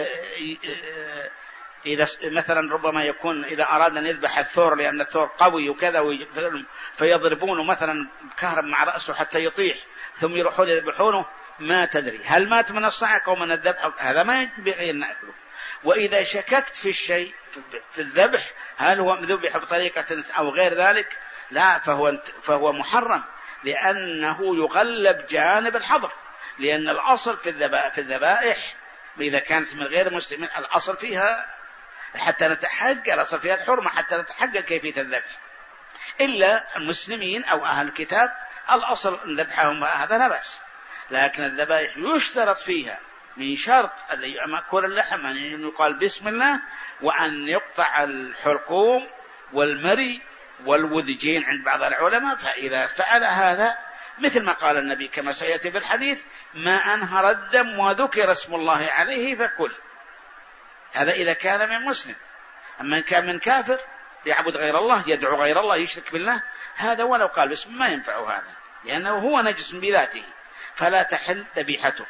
إذا مثلا ربما يكون إذا أراد أن يذبح الثور لأن الثور قوي وكذا فيضربونه مثلا بكهرب مع رأسه حتى يطيح ثم يروحون يذبحونه، ما تدري هل مات من الصعق أو من الذبح، هذا ما ينبغي أن نأكله. وإذا شككت في الشيء في الذبح هل هو ذبح بطريقة أو غير ذلك، لا، فهو محرم، لأنه يغلب جانب الحظر، لأن الأصل في الذبائح إذا كانت من غير مسلمين الأصل فيها حتى نتحقق، الأصل فيها الحرمة حتى نتحقق كيفية الذبح، إلا المسلمين أو أهل الكتاب الأصل أن ذبحهم هذا لا بأس. لكن الذبائح يشترط فيها من شرط مأكول اللحم أن يقال بسم الله، وأن يقطع الحلقوم والمري والودجين عند بعض العلماء، فإذا فعل هذا مثل ما قال النبي كما سيأتي في الحديث ما أنهر الدم وذكر اسم الله عليه فكل، هذا إذا كان من مسلم. أما إن كان من كافر يعبد غير الله، يدعو غير الله، يشرك بالله، هذا ولو قال باسم ما ينفع هذا، لأنه هو نجس بذاته فلا تحل ذبيحته.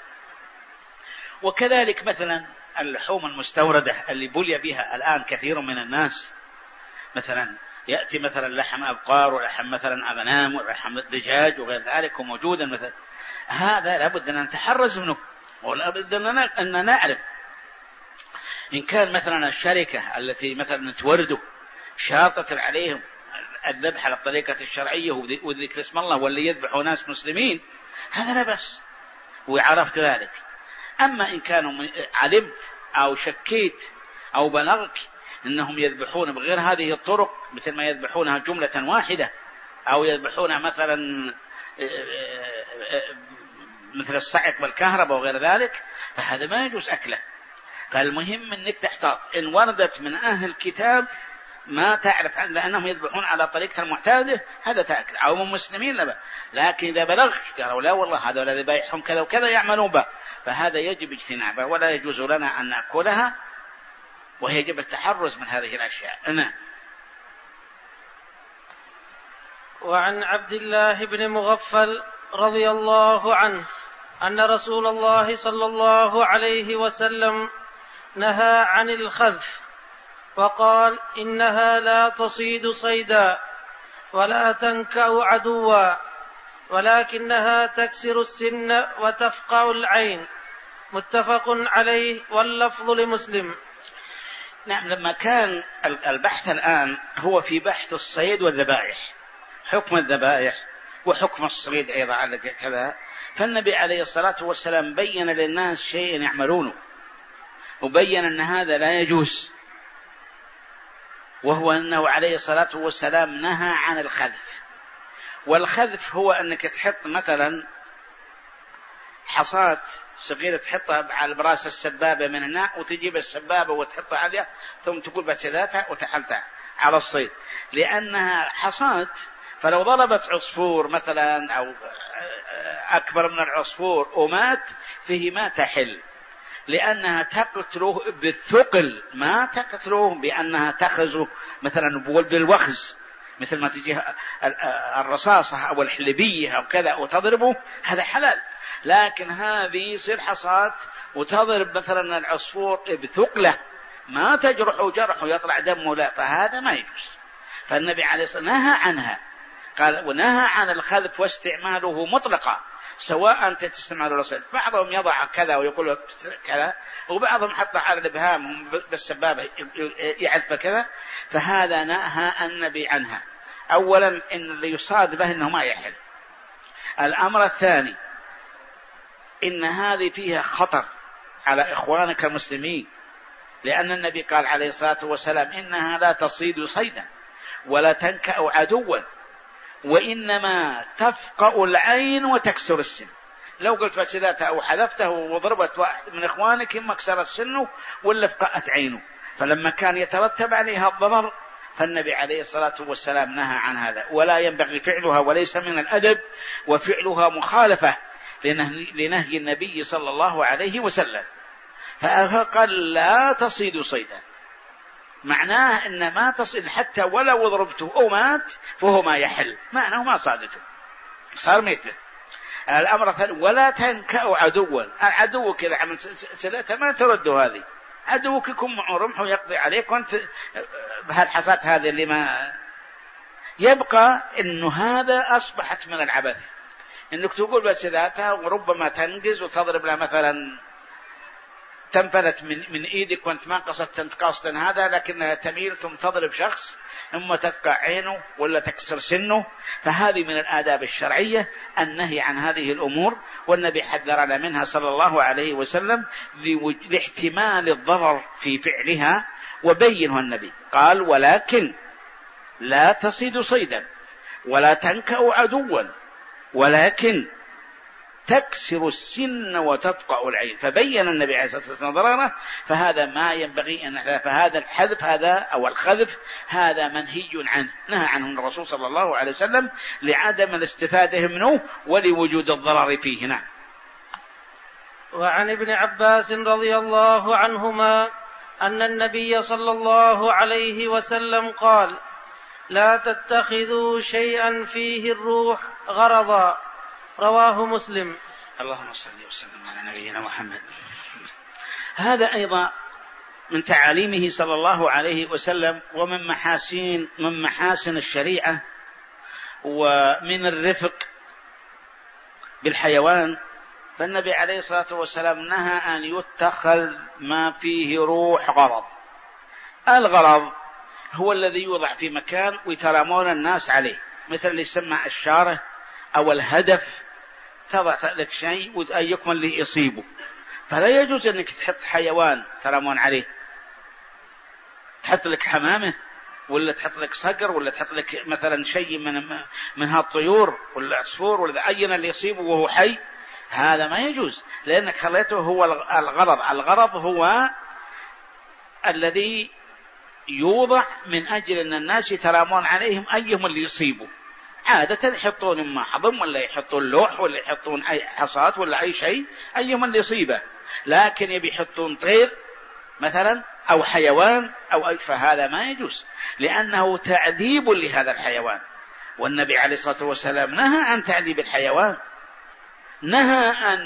وكذلك مثلا اللحوم المستوردة اللي بلي بها الآن كثير من الناس، مثلا يأتي مثلا لحم أبقار ولحم مثلا أغنام ولحم دجاج وغير ذلك وموجودا مثلا، هذا لابد أن نتحرز منه، ولابد أن نعرف إن كان مثلا الشركة التي مثلا تورده شارطة عليهم الذبح على الطريقة الشرعية وذكر اسم الله واللي يذبحوا ناس مسلمين، هذا لا بأس وعرفت ذلك. أما إن كانوا علمت أو شكيت أو بلغك أنهم يذبحون بغير هذه الطرق، مثل ما يذبحونها جملة واحدة أو يذبحونها مثلا مثل الصعق والكهرباء وغير ذلك، فهذا ما يجوز أكله. فالمهم أنك تحتاط، إن وردت من أهل الكتاب ما تعرف لأنهم يذبحون على طريقة المعتادة هذا تأكل، أو من مسلمين لا. لكن إذا بلغك قالوا لا والله هذا ولا ذبائحهم كذا وكذا يعملون به، فهذا يجب اجتنابه ولا يجوز لنا أن نأكلها، ويجب التحرز من هذه الأشياء. نعم. وعن عبد الله بن مغفل رضي الله عنه أن رسول الله صلى الله عليه وسلم نهى عن الخذف، وقال: إنها لا تصيد صيدا ولا تنكأ عدوا ولكنها تكسر السن وتفقع العين. متفق عليه واللفظ لمسلم. نعم. لما كان البحث الآن هو في بحث الصيد والذبائح، حكم الذبائح وحكم الصيد أيضا على كذا، فالنبي عليه الصلاة والسلام بين للناس شيء يعملونه، وبين أن هذا لا يجوز، وهو أنه عليه الصلاة والسلام نهى عن الخذف. والخذف هو أنك تحط مثلا حصاة صغيرة تحطها على براس السبابة من هنا، وتجيب السبابة وتحطها عليها، ثم تقول بثلاثة وتحلتها على الصيد، لأنها حصاة، فلو ضربت عصفور مثلا أو أكبر من العصفور ومات فيه ما تحل، لأنها تقتله بالثقل، ما تقتله بأنها تخزه مثلا بالوخز، مثل ما تجي الرصاصة أو الحلبية أو كذا وتضربه، هذا حلال. لكن هذه يصير حصاة وتضرب مثلا العصفور بثقله، ما تجرحه جرح ويطلع دمه، لا، فهذا ما يجوز. فالنبي عليه الصلاة والسلام نهى عنها، قال ونهى عن الخذف واستعماله مطلقا، سواء أنت تستعمله للصيد. بعضهم يضع كذا ويقول كذا، وبعضهم حط على الإبهام بالسبابة يعرف كذا، فهذا نهى النبي عنها. أولا إن اللي يصاد به إنه ما يحل. الأمر الثاني إن هذه فيها خطر على إخوانك المسلمين، لأن النبي قال عليه الصلاة والسلام: إنها لا تصيد صيدا ولا تنكأ عدوا وإنما تفقأ العين وتكسر السن. لو قلت فسدته أو حذفته وضربت واحد من إخوانك إما كسر السن ولا فقأت عينه، فلما كان يترتب عليها الضرر، فالنبي عليه الصلاة والسلام نهى عن هذا، ولا ينبغي فعلها، وليس من الأدب، وفعلها مخالفة لنهي النبي صلى الله عليه وسلم. فقال: لا تصيد صيدا، معناه إن ما تصيد حتى ولو ضربته أو مات فهو ما يحل، معناه ما صادته، صار ميتا. الأمر الثاني: ولا تنكأ عدوا. العدو كذا عمل سلاتة ما ترده، هذه عدوك يكون معه رمح ويقضي عليك، وانت بهالحصات هذه اللي ما يبقى. إنه هذا أصبحت من العبث، إنك تقول بس ذاتها وربما تنجز وتضرب لها مثلا تنفلت من إيدك وانت ما قصدت قصدا هذا، لكنها تميل ثم تضرب شخص ثم تفقع عينه ولا تكسر سنه. فهذه من الآداب الشرعية النهي عن هذه الأمور، والنبي حذرنا منها صلى الله عليه وسلم لاحتمال الضرر في فعلها، وبينه النبي قال: ولكن لا تصيد صيدا ولا تنكأ عدوا ولكن تكسر السن وتفقأ العين. فبين النبي عليه الصلاة والسلام ضرره، فهذا ما ينبغي أن، فهذا الحذف هذا أو الخذف هذا منهي عنه، نهى عنه الرسول صلى الله عليه وسلم لعدم الاستفادة منه ولوجود الضرر فيه. نعم. وعن ابن عباس رضي الله عنهما أن النبي صلى الله عليه وسلم قال: لا تتخذوا شيئا فيه الروح غرضا. رواه مسلم. اللهم صل وسلم على نبينا محمد. هذا أيضا من تعاليمه صلى الله عليه وسلم، ومن محاسن الشريعة، ومن الرفق بالحيوان. فالنبي عليه الصلاة والسلام نهى أن يتخذ ما فيه روح غرض. الغرض هو الذي يوضع في مكان ويترامون الناس عليه، مثل اللي يسمى الشارة أو الهدف، تضع لك شيء وأيكم اللي يصيبه. فلا يجوز أنك تحط حيوان ترامون عليه، تحط لك حمامة ولا تحط لك صقر ولا تحط لك مثلا شيء من هالطيور ولا عصفور ولا أينا اللي يصيبه وهو حي، هذا ما يجوز، لأنك خليته هو الغرض. الغرض هو الذي يوضع من أجل أن الناس يترامون عليهم أيهم اللي يصيبه. عادة يحطون إما حضم ولا يحطون لوح ولا يحطون أي حصات ولا أي شيء أيهم اللي يصيبه، لكن يبي يحطون طير مثلا أو حيوان أو أي، فهذا ما يجوز، لأنه تعذيب لهذا الحيوان. والنبي عليه الصلاة والسلام نهى عن تعذيب الحيوان، نهى أن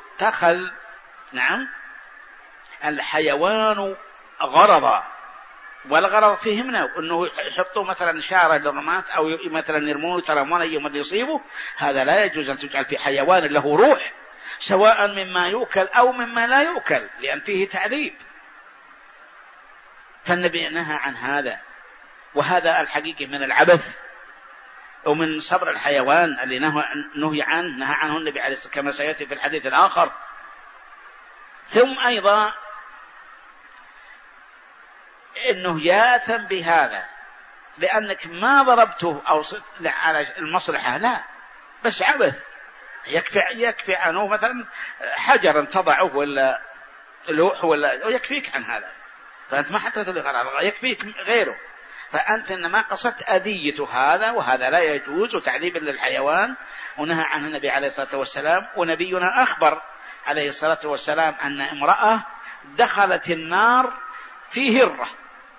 يتخذ الحيوان غرضا، والغرض فيهمنا أنه يحطوا مثلا شارة للرماة أو مثلا يرمون ترمون يوم يصيبه، هذا لا يجوز أن تجعل في حيوان له روح، سواء مما يؤكل أو مما لا يؤكل، لأن فيه تعذيب. فالنبي نهى عن هذا، وهذا الحقيقة من العبث ومن صبر الحيوان اللي نهى عنه النبي عليه الصلاة والسلام كما سيأتي في الحديث الآخر. ثم أيضا إنه ياثم بهذا، لأنك ما ضربته أو على المصلحة، لا، بس عبث. يكفي عنه مثلا حجرا تضعه ولا لوح ولا يكفيك عن هذا، فأنت ما حطيته لغرض، يكفيك غيره. فأنت إنما قصدت أذية هذا، وهذا لا يجوز، وتعذيب للحيوان، ونهى عنه النبي عليه الصلاة والسلام. ونبينا أخبر عليه الصلاة والسلام أن امرأة دخلت النار في هرة،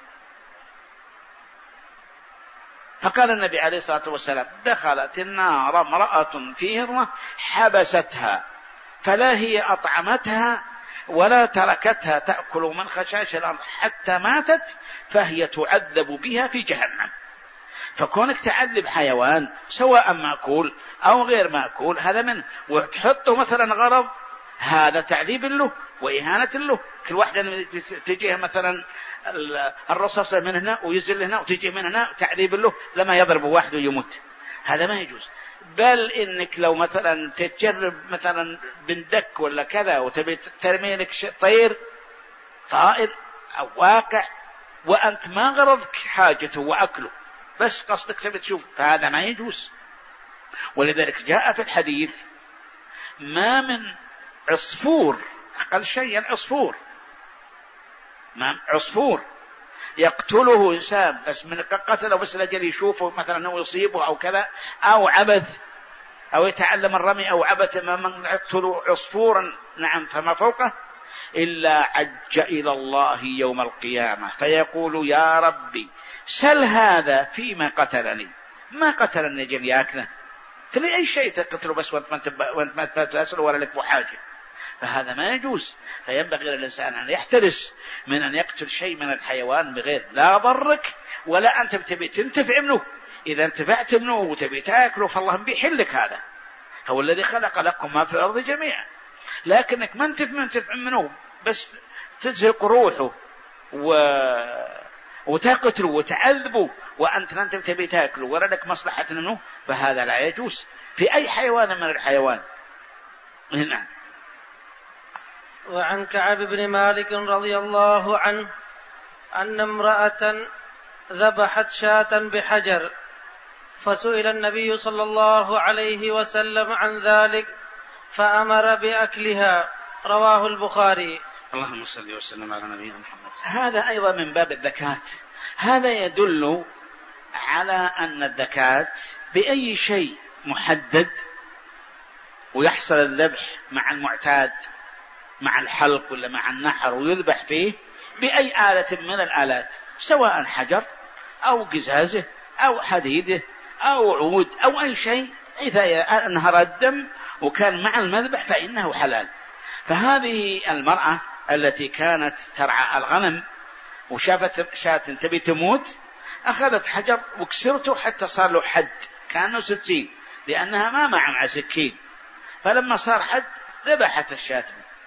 فقال النبي عليه الصلاة والسلام: دخلت النار امرأة في هرة حبستها، فلا هي أطعمتها ولا تركتها تأكل من خشاش الأرض حتى ماتت، فهي تعذب بها في جهنم. فكونك تعذب حيوان سواء مأكول أو غير مأكول هذا منه، وتحطه مثلا غرض، هذا تعذيب له وإهانة له. كل واحدة تجيها مثلا الرصاص من هنا ويزل هنا، وتجي من هنا تعذيب له لما يضرب واحد ويموت، هذا ما يجوز. بل إنك لو مثلا تتجرب مثلا بندك ولا كذا وتبي ترمي لك طائر أو واقع، وأنت ما غرضك حاجته وأكله، بس قصدك تبي تشوف، فهذا ما يجوز. ولذلك جاء في الحديث: ما من عصفور، أقل شيء العصفور، ما عصفور يقتله إنسان بس من قتله بس لجل يشوفه مثلا أنه يصيبه أو كذا، أو عبث أو يتعلم الرمي أو عبث، ما من يقتل عصفورا نعم فما فوقه، إلا عج إلى الله يوم القيامة فيقول: يا ربي سل هذا فيما قتلني، ما قتلني جل ياكله، فلأي شيء تقتله بس وانت ما تسأل ولا لك بحاجة. فهذا ما يجوز. فينبغي للإنسان أن يحترس من أن يقتل شيء من الحيوان بغير لا ضرك ولا أنت تبي تنتفع منه. إذا انتفعت منه وتبي تأكله فالله بيحلك، هذا هو الذي خلق لكم ما في الأرض جميعا. لكنك ما تنتفع منه بس تزهق روحه وتقتله وتعذبه وأنت لا تبي تأكله ولا لك مصلحة منه، فهذا لا يجوز في أي حيوان من الحيوان. هنا وعن كعب بن مالك رضي الله عنه أن امرأة ذبحت شاة بحجر، فسئل النبي صلى الله عليه وسلم عن ذلك فأمر بأكلها، رواه البخاري. اللهم صل وسلم على نبينا محمد. هذا أيضا من باب الذكاة. هذا يدل على أن الذكاة بأي شيء محدد ويحصل الذبح مع المعتاد، مع الحلق ولا مع النحر، ويذبح فيه بأي آلة من الآلات، سواء حجر أو قزازه أو حديده أو عود أو أي شيء، إذا انهر الدم وكان مع المذبح فإنه حلال. فهذه المرأة التي كانت ترعى الغنم وشافت شاة تبي تموت، أخذت حجر وكسرته حتى صار له حد، كأنه 60، لأنها ما مع سكين. فلما صار حد ذبحت الشاة،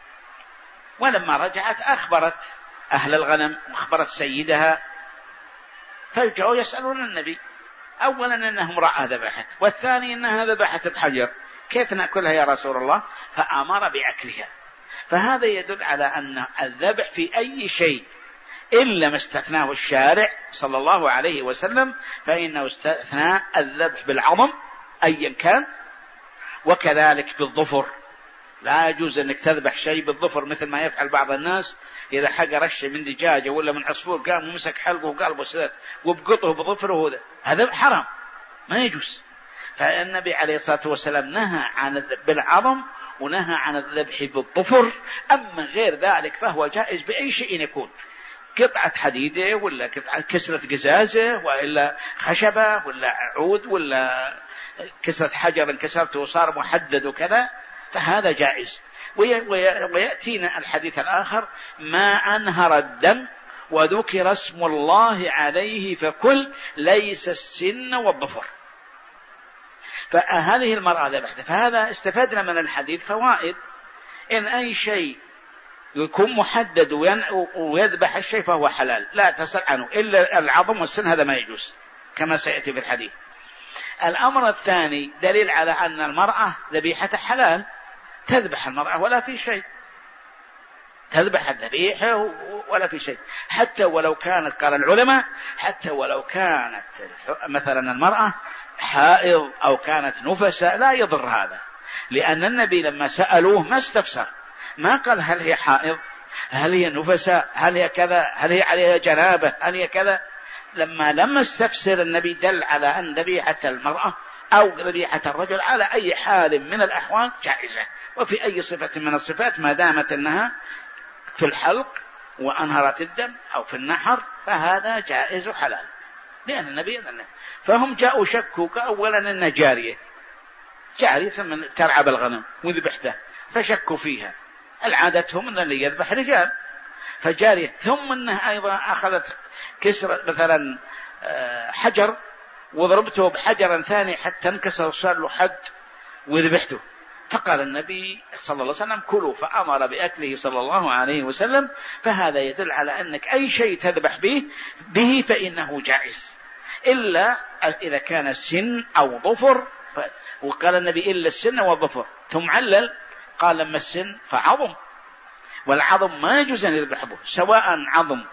ولما رجعت أخبرت أهل الغنم وأخبرت سيدها، فجاءوا يسألون النبي: أولا أنها امرأة ذبحت، والثاني أنها ذبحت بحجر، كيف نأكلها يا رسول الله؟ فأمر بأكلها. فهذا يدل على أن الذبح في أي شيء إلا ما استثناه الشارع صلى الله عليه وسلم فإنه استثناء الذبح بالعظم أيا كان، وكذلك بالظفر. لا يجوز أنك تذبح شيء بالظفر مثل ما يفعل بعض الناس، إذا حق رشة من دجاجة ولا من عصفور قام ومسك حلقه وقلبه سدت وبقطه بظفره، هذا حرام ما يجوز. فالنبي عليه الصلاة والسلام نهى عن الذبح بالعظم ونهى عن الذبح بالظفر. أما غير ذلك فهو جائز بأي شيء يكون، قطعة حديدة ولا قطعة كسرة قزازة وإلا خشبة ولا عود ولا كسرة حجر كسرته وصار محدد وكذا، فهذا جائز. ويأتينا الحديث الآخر: ما أنهر الدم وذكر اسم الله عليه فكل، ليس السن والظفر. فهذه المرأة ذبحت. فهذا استفدنا من الحديث فوائد. إن أي شيء يكون محدد ويذبح الشيء فهو حلال، لا تسأل عنه، إلا العظم والسن هذا ما يجوز كما سيأتي في الحديث. الأمر الثاني دليل على أن المرأة ذبيحة حلال، تذبح المرأة ولا في شيء، تذبح الذبيحة ولا في شيء، حتى ولو كانت، قال العلماء، حتى ولو كانت مثلا المرأة حائض أو كانت نفساء لا يضر هذا، لأن النبي لما سألوه ما استفسر، ما قال هل هي حائض، هل هي نفساء، هل هي كذا، هل هي عليها جنابة، هل هي كذا. لما استفسر النبي دل على أن ذبيحة المرأة أو ذبيحة الرجل على أي حال من الأحوال جائزة، وفي أي صفة من الصفات ما دامت أنها في الحلق وأنهرت الدم أو في النحر فهذا جائز حلال، لأن النبي أذن. فهم جاءوا شكوا أولا أن جارية ثم ترعى بالغنم وذبحته، فشكوا فيها، العادتهم أن اللي يذبح رجال، فجارية، ثم أنها أيضا أخذت كسر مثلا حجر وضربته بحجر ثاني حتى انكسر وصار له حد وذبحته. فقال النبي صلى الله عليه وسلم كلوا، فأمر بأكله صلى الله عليه وسلم. فهذا يدل على أنك أي شيء تذبح به فإنه جائز، إلا إذا كان السن أو ظفر. وقال النبي إلا السن والظفر، ثم علل قال لما السن فعظم، والعظم ما يجوز أن يذبح به، سواء عظم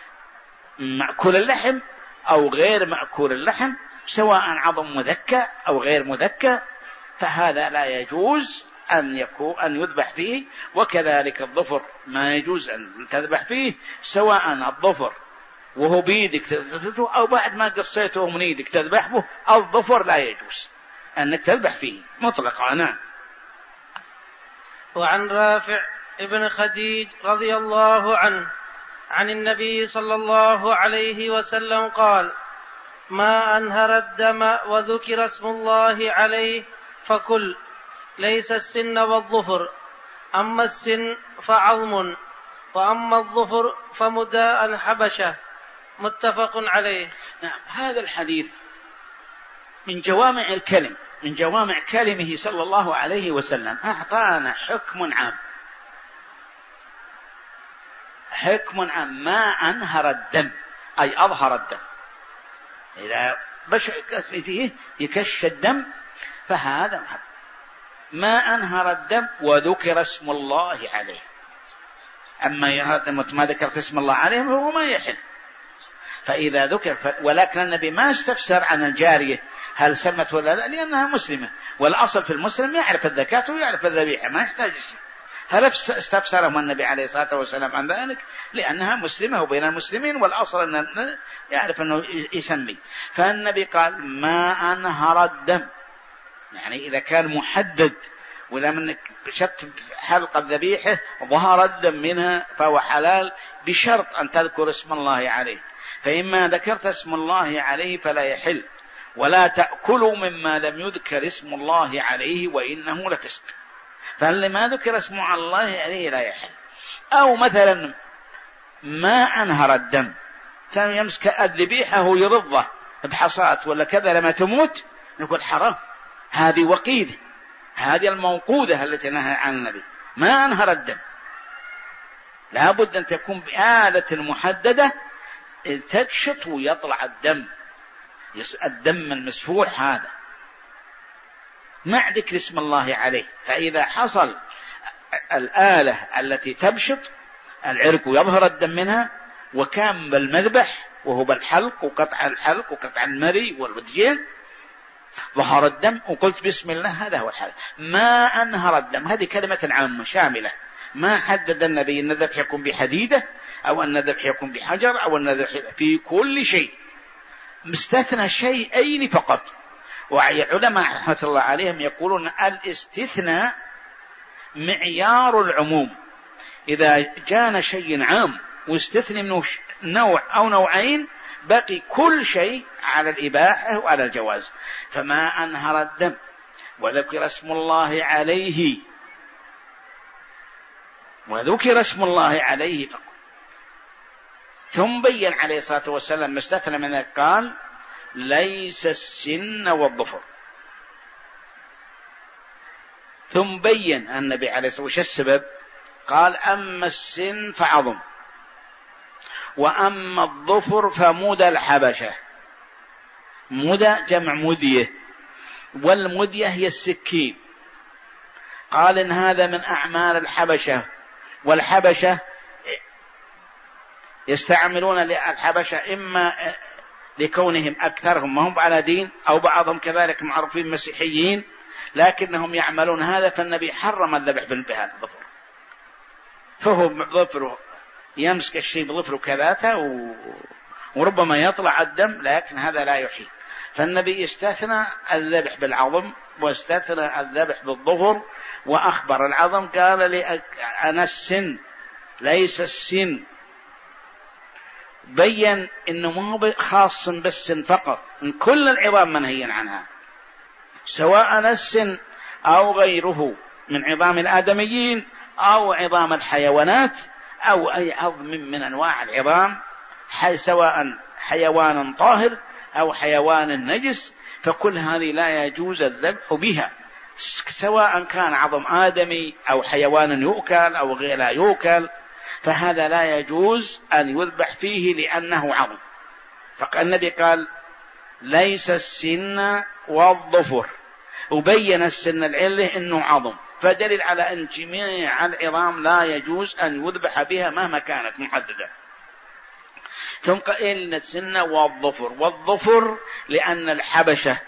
مأكول اللحم أو غير مأكول اللحم، سواء عظم مذكى أو غير مذكى، فهذا لا يجوز أن يذبح فيه. وكذلك الظفر ما يجوز أن تذبح فيه، سواء الظفر وهو بيدك تذبحه أو بعد ما قصيته من يدك تذبح به، الظفر لا يجوز أنك تذبح فيه مطلقا. نعم. وعن رافع ابن خديج رضي الله عنه عن النبي صلى الله عليه وسلم قال: ما أنهر الدم وذكر اسم الله عليه فكل، ليس السن والظفر، أما السن فعظم، وأما الظفر فمداء الحبشة. متفق عليه. نعم. هذا الحديث من جوامع الكلم، من جوامع كلمه صلى الله عليه وسلم، أعطانا حكم عام، حكم عام: ما أنهر الدم، أي أظهر الدم، إذا فيه يكش الدم فهذا محب. ما أنهر الدم وذكر اسم الله عليه، أما ما ذكرت اسم الله عليه فهو ما يحل. فإذا ذكر ولكن النبي ما استفسر عن الجارية هل سمت ولا لا، لأنها مسلمة، والأصل في المسلم يعرف الذكاة ويعرف الذبيحة، ما يحتاج شيء. هل استفسرهم النبي عليه الصلاة والسلام عن ذلك؟ لأنها مسلمة وبين المسلمين، والأصل أن يعرف أنه يسمي. فالنبي قال: ما أنهر الدم، يعني إذا كان محدد ولمن شت حلق الذبيحة ظهر الدم منها فهو حلال، بشرط أن تذكر اسم الله عليه. فإما ذكرت اسم الله عليه فلا يحل. ولا تأكلوا مما لم يذكر اسم الله عليه وإنه لفسق، فاللي ما ذكر اسم الله عليه لا يحل. أو مثلا ما أنهر الدم، يمسك الذبيحة ويرضه بحصاة ولا كذا لما تموت، نقول حرام، هذه وقيدة، هذه الموقودة التي نهى عن النبي. ما أنهر الدم لا بد أن تكون بآلة محددة تكشط ويطلع الدم المسفوح، هذا مع ذكر اسم الله عليه. فإذا حصل الآلة التي تبشط العرق ويظهر الدم منها، وكان بالمذبح وهو بالحلق وقطع الحلق وقطع المري والودجين ظهر الدم وقلت بسم الله، هذا هو الحل. ما أنهر الدم، هذه كلمة عامة شاملة، ما حدد النبي أن الذبح يكون بحديدة أو أن الذبح يكون بحجر أو أن الذبح في كل شيء، مستثنى شيئين فقط. وعلماء رحمة الله عليهم يقولون الاستثناء معيار العموم، إذا جاءنا شيء عام واستثنى منه نوع أو نوعين بقي كل شيء على الإباحة وعلى الجواز. فما أنهر الدم وذكر اسم الله عليه، وذكر اسم الله عليه فقط. ثم بين عليه الصلاة والسلام ما استثنى من ذلك، قال ليس السن والظفر. ثم بين النبي عليه الصلاة والسلام وش السبب، قال أما السن فعظم، وأما الظفر فمدى الحبشة. مدى جمع مدية، والمدية هي السكين. قال إن هذا من أعمال الحبشة، والحبشة يستعملون الحبشة إما لكونهم أكثرهم ما هم على دين، أو بعضهم كذلك معروفين مسيحيين، لكنهم يعملون هذا، فالنبي حرم الذبح بهذا الظفر. فهو ظفره يمسك الشيء بظفره كذاته وربما يطلع الدم، لكن هذا لا يحيي. فالنبي استثنى الذبح بالعظم واستثنى الذبح بالظفر، وأخبر العظم قال لي أنا السن ليس السن. بين إنه مو خاص بالسن فقط، إن كل العظام منهي عنها، سواء السن أو غيره من عظام الآدميين أو عظام الحيوانات أو أي عظم من أنواع العظام، سواء حيوان طاهر أو حيوان نجس، فكل هذه لا يجوز الذبح بها، سواء كان عظم آدمي أو حيوان يؤكل أو غير لا يؤكل، فهذا لا يجوز أن يذبح فيه لأنه عظم. فالنبي قال ليس السن والظفر، وبين السن العلة أنه عظم، فدليل على أن جميع العظام لا يجوز أن يذبح بها مهما كانت محددة. ثم قال إن السن والظفر، والظفر لأن الحبشة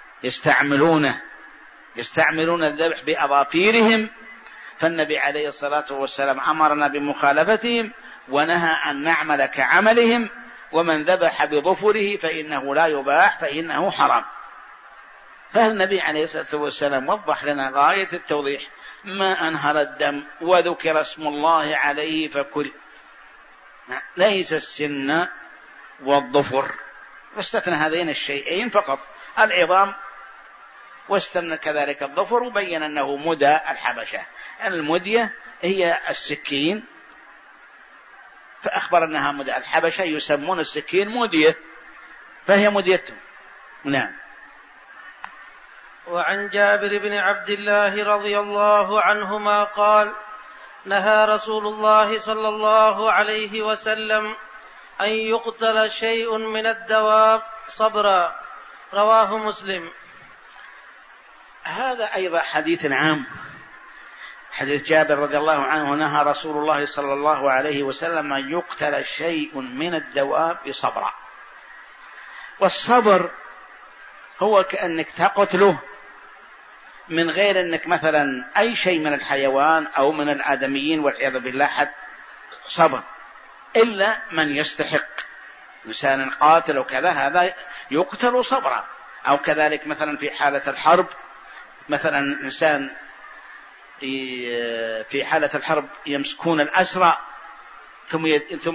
يستعملون الذبح بأظافيرهم، فالنبي عليه الصلاة والسلام أمرنا بمخالفتهم ونهى أن نعمل كعملهم، ومن ذبح بظفره فإنه لا يباح فإنه حرام. فالنبي عليه الصلاة والسلام وضح لنا غاية التوضيح، ما أنهر الدم وذكر اسم الله عليه فكل، ليس السن والظفر، واستثنى هذين الشيئين فقط، العظام واستثنى كذلك الظفر، وبين أنه مدى الحبشة. المدية هي السكين، فأخبر أنها مدى الحبشة، يسمون السكين مدية، فهي مديته. نعم. وعن جابر بن عبد الله رضي الله عنهما قال نهى رسول الله صلى الله عليه وسلم أن يقتل شيء من الدواب صبرا، رواه مسلم. هذا أيضا حديث عام، حديث جابر رضي الله عنه، نهى رسول الله صلى الله عليه وسلم أن يقتل شيء من الدواب صبرا. والصبر هو كأنك تقتله من غير أنك مثلا أي شيء من الحيوان أو من الآدميين والعياذ بالله حد صبر، إلا من يستحق، إنسان قاتل وكذا هذا يقتل صبرا. أو كذلك مثلا في حالة الحرب، مثلا إنسان في حالة الحرب يمسكون الأسرى ثم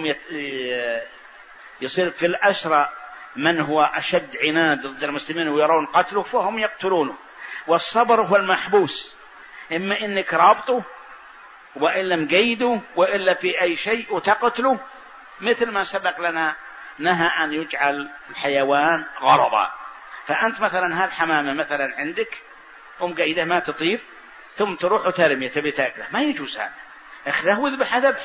يصير في الأسرى من هو أشد عناد ضد المسلمين ويرون قتله فهم يقتلونه. والصبر هو المحبوس، إما إنك رابطه وإلا مقيده وإلا في أي شيء وتقتله، مثل ما سبق لنا نهى أن يجعل الحيوان غرضا. فأنت مثلا هالحمامة مثلا عندك ومقيده ما تطير، ثم تروح وترمي تبي تأكله، ما يجوز هذا، اخذه وذبحه ذبح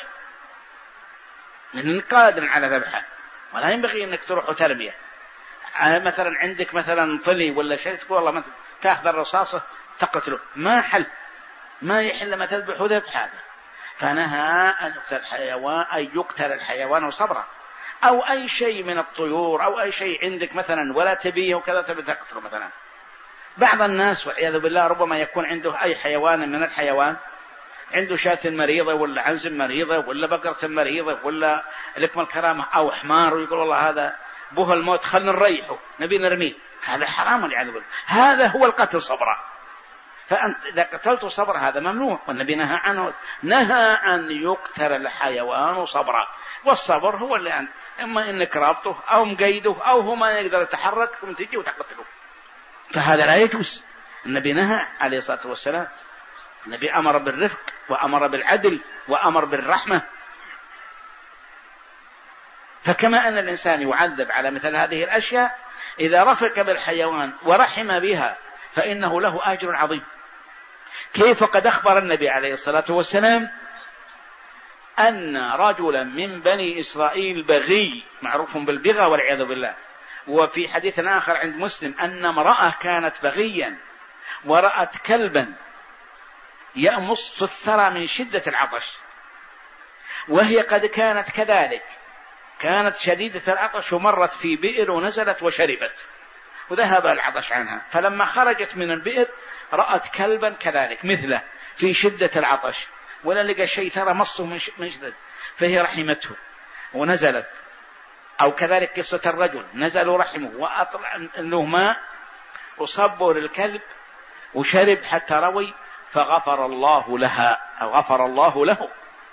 من قادر على ذبحه، ولا ينبغي أنك تروح وترميه. مثلا عندك مثلا طلي ولا شيء، تقول والله ما تأخذ الرصاصة تقتله، ما حل، ما يحل ما تذبح ذبح هذا. فنهى أن يقتل الحيوان صبرا. أو أي شيء من الطيور أو أي شيء عندك مثلا ولا تبيه وكذا تبي تقتله. مثلا بعض الناس والعياذ بالله ربما يكون عنده أي حيوان من الحيوان، عنده شاة مريضة ولا عنز مريضة ولا بقرة مريضة ولا لكم الكرامة أو حمار، ويقول والله هذا به الموت خلنا نريحه نبي نرميه، هذا حرام والعياذ بالله، هذا هو القتل صبرا. فأنت إذا قتلت صبر هذا ممنوع، والنبي نهى عنه، نهى أن يقتل الحيوان صبرا. والصبر هو اللي أنت إما إنك رابطه أو مقيده أو هو ما يقدر يتحرك ثم تجي وتقتله، فهذا لا يجوز. النبي نهى عليه الصلاة والسلام، النبي أمر بالرفق وأمر بالعدل وأمر بالرحمة. فكما أن الإنسان يعذب على مثل هذه الأشياء إذا رفق بالحيوان ورحم بها فإنه له أجر عظيم. كيف قد أخبر النبي عليه الصلاة والسلام أن رجلا من بني إسرائيل بغي، معروف بالبغى والعياذ بالله، وفي حديث آخر عند مسلم أن امرأة كانت بغيا ورأت كلبا يأمص في الثرى من شدة العطش، وهي قد كانت كذلك، كانت شديدة العطش ومرت في بئر ونزلت وشربت وذهب العطش عنها، فلما خرجت من البئر رأت كلبا كذلك مثله في شدة العطش ولا لقى شيء، ثرى مصه من شدة، فهي رحمته ونزلت. أو كذلك قصة الرجل نزلوا رحمه وأطلع له ماء وصبوا للكلب وشرب حتى روي فغفر الله لها أو غفر الله له.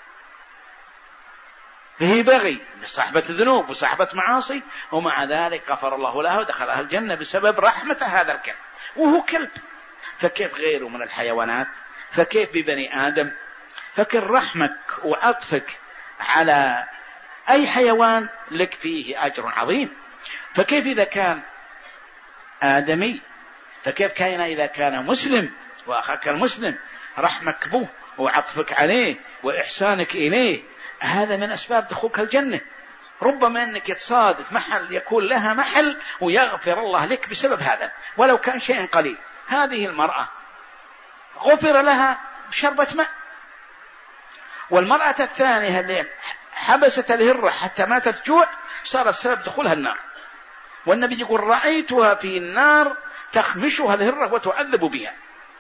فهي بغي بصاحبة ذنوب وصاحبة معاصي، ومع ذلك غفر الله لها ودخلها الجنة بسبب رحمة هذا الكلب، وهو كلب. فكيف غيره من الحيوانات؟ فكيف ببني آدم؟ فكن رحمك وعطفك على أي حيوان لك فيه أجر عظيم. فكيف إذا كان آدمي؟ فكيف كان إذا كان مسلم وأخاك المسلم؟ رحمك به وعطفك عليه وإحسانك إليه هذا من أسباب دخولك الجنة. ربما أنك تصادف محل يكون لها محل ويغفر الله لك بسبب هذا ولو كان شيء قليل. هذه المرأة غفر لها بشربة ماء، والمرأة الثانية اللي حبست الهرة حتى ماتت جوع صار السبب دخولها النار، والنبي يقول رأيتها في النار تخمشها الهرة وتعذب بها.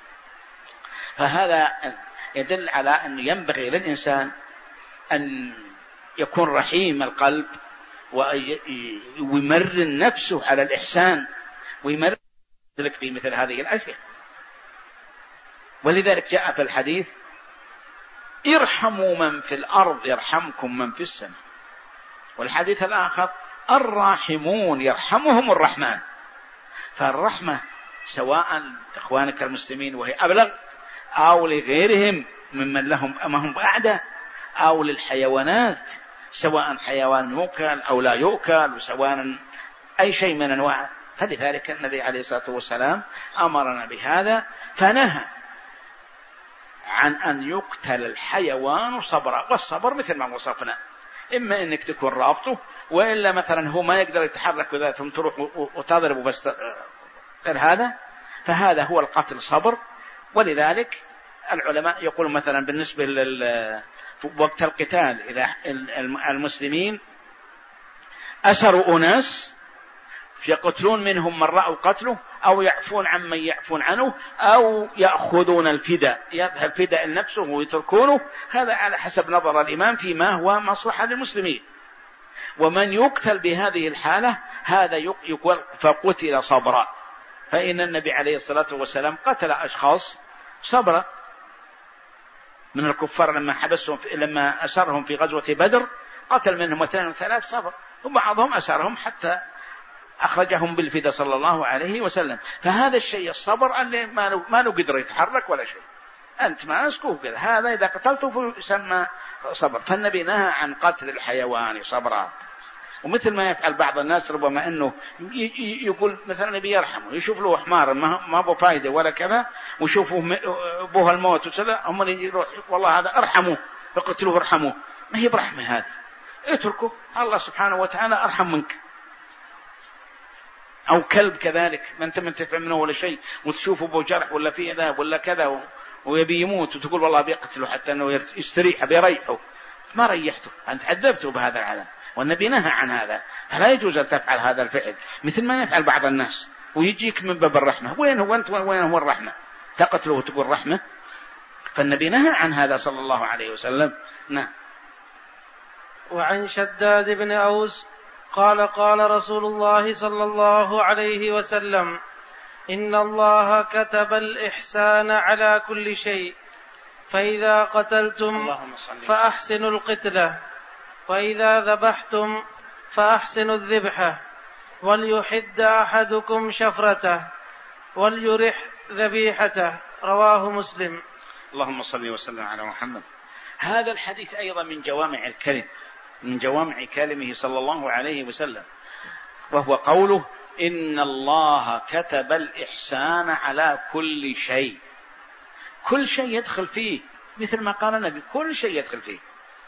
فهذا يدل على أن ينبغي للإنسان أن يكون رحيم القلب ويمرن نفسه على الإحسان ويمرن لك في مثل هذه الأشياء. ولذلك جاء في الحديث ارحموا من في الأرض يرحمكم من في السماء، والحديث الآخر الراحمون يرحمهم الرحمن. فالرحمة سواء إخوانك المسلمين وهي أبلغ أو لغيرهم ممن لهم أمهم أعدى أو للحيوانات سواء حيوان يؤكل أو لا يؤكل وسواء أي شيء من أنواع. فلذلك النبي عليه الصلاة والسلام أمرنا بهذا فنهى عن أن يقتل الحيوان صبرا، والصبر مثل ما وصفنا إما أنك تكون رابطه وإلا مثلا هو ما يقدر يتحرك وذا ثم تروح وتضرب بس هذا، فهذا هو القتل صبر. ولذلك العلماء يقولون مثلا بالنسبة وقت القتال إذا المسلمين أسروا أناس يقتلون منهم من رأوا قتله أو يعفون عن من يعفون عنه أو يأخذون الفداء، يذهب فداء لنفسه ويتركونه، هذا على حسب نظر الإمام فيما هو مصلحة للمسلمين. ومن يقتل بهذه الحالة هذا يقول فقتل صبرا، فإن النبي عليه الصلاة والسلام قتل أشخاص صبرا من الكفار لما أسرهم في غزوة بدر قتل منهم 2 و3 صبر، وبعضهم أسرهم حتى أخرجهم بالفداء صلى الله عليه وسلم. فهذا الشيء الصبر اللي ما له قدر يتحرك ولا شيء، أنت ماسكه كذا، هذا إذا قتلته يسمى صبر. فالنبي نهى عن قتل الحيوان صبرا. ومثل ما يفعل بعض الناس ربما أنه يقول مثلا النبي يرحمه، يشوف له حمار ما له فائدة ولا كذا ويشوفه بوه الموت وكذا، هم يروح والله هذا أرحمه فقتلوه ارحموه. ما هي برحمة هذه، اتركه، الله سبحانه وتعالى أرحم منك. أو كلب كذلك ما أنت منتفع منه ولا شيء وتشوفه بجرح ولا فيه ذا ولا كذا ويبي يموت وتقول والله بيقتله حتى أنه يستريح بيريحه، ما ريحته، أنت عذبته بهذا العذاب. والنبي نهى عن هذا، فلا يجوز أن تفعل هذا الفعل مثل ما يفعل بعض الناس ويجيك من باب الرحمة. وين هو أنت وين هو الرحمة؟ تقتله وتقول رحمة؟ فالنبي نهى عن هذا صلى الله عليه وسلم. نعم. وعن شداد بن أوس قال قال رسول الله صلى الله عليه وسلم إن الله كتب الإحسان على كل شيء، فإذا قتلتم فأحسنوا القتلة، وإذا ذبحتم فأحسنوا الذبحة، وليحد أحدكم شفرته وليرح ذبيحته. رواه مسلم. اللهم صل وسلم على محمد. هذا الحديث أيضا من جوامع الكلم، من جوامع كلمه صلى الله عليه وسلم، وهو قوله إن الله كتب الإحسان على كل شيء. كل شيء يدخل فيه، مثل ما قال النبي كل شيء يدخل فيه،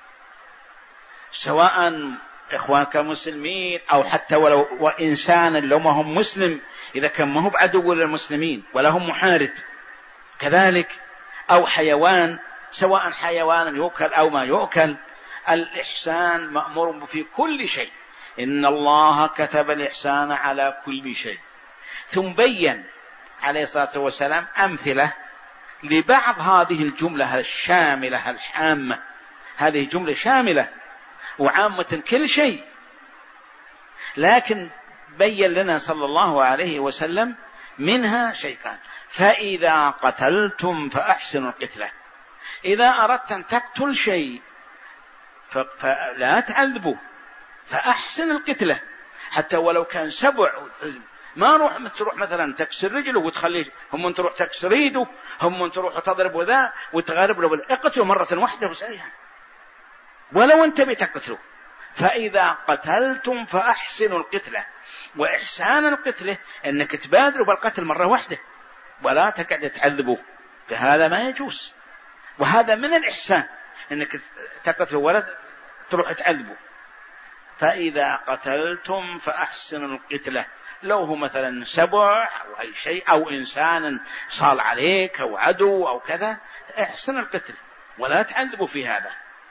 سواء إخوانك المسلمين أو حتى ولو وإنسان لو ما هم مسلم، إذا كان ما هو بعدو للمسلمين ولا هم محارب كذلك، أو حيوان، سواء حيوان يؤكل أو ما يؤكل، الإحسان مأمور في كل شيء. إن الله كتب الإحسان على كل شيء. ثم بين عليه الصلاة والسلام أمثلة لبعض هذه الجملة الشاملة الحامة. هذه جملة شاملة وعامة كل شيء، لكن بين لنا صلى الله عليه وسلم منها شيئان. فإذا قتلتم فأحسنوا القتلة. إذا أردت أن تقتل شيء فلا تعذبوا، فأحسن القتلة. حتى ولو كان سبع، ما تروح مثلا تكسر رجله وتخليه، هم تروح تكسر يده، هم تروح تضرب ذا وتغرب له، اقتلوا مرة واحدة وسريعا ولو انت بتقتله. فإذا قتلتم فأحسنوا القتلة. وإحسان القتلة أنك تبادروا بالقتل مرة واحدة ولا تقعد تعذبوا، فهذا ما يجوز. وهذا من الإحسان أنك تقتلوا ولا تروح تعذبوا. فإذا قتلتم فأحسنوا القتلة. لو هو مثلا سبع أو أي شيء أو إنسان صال عليك أو عدو أو كذا، احسن القتل ولا تعذبوا في هذا.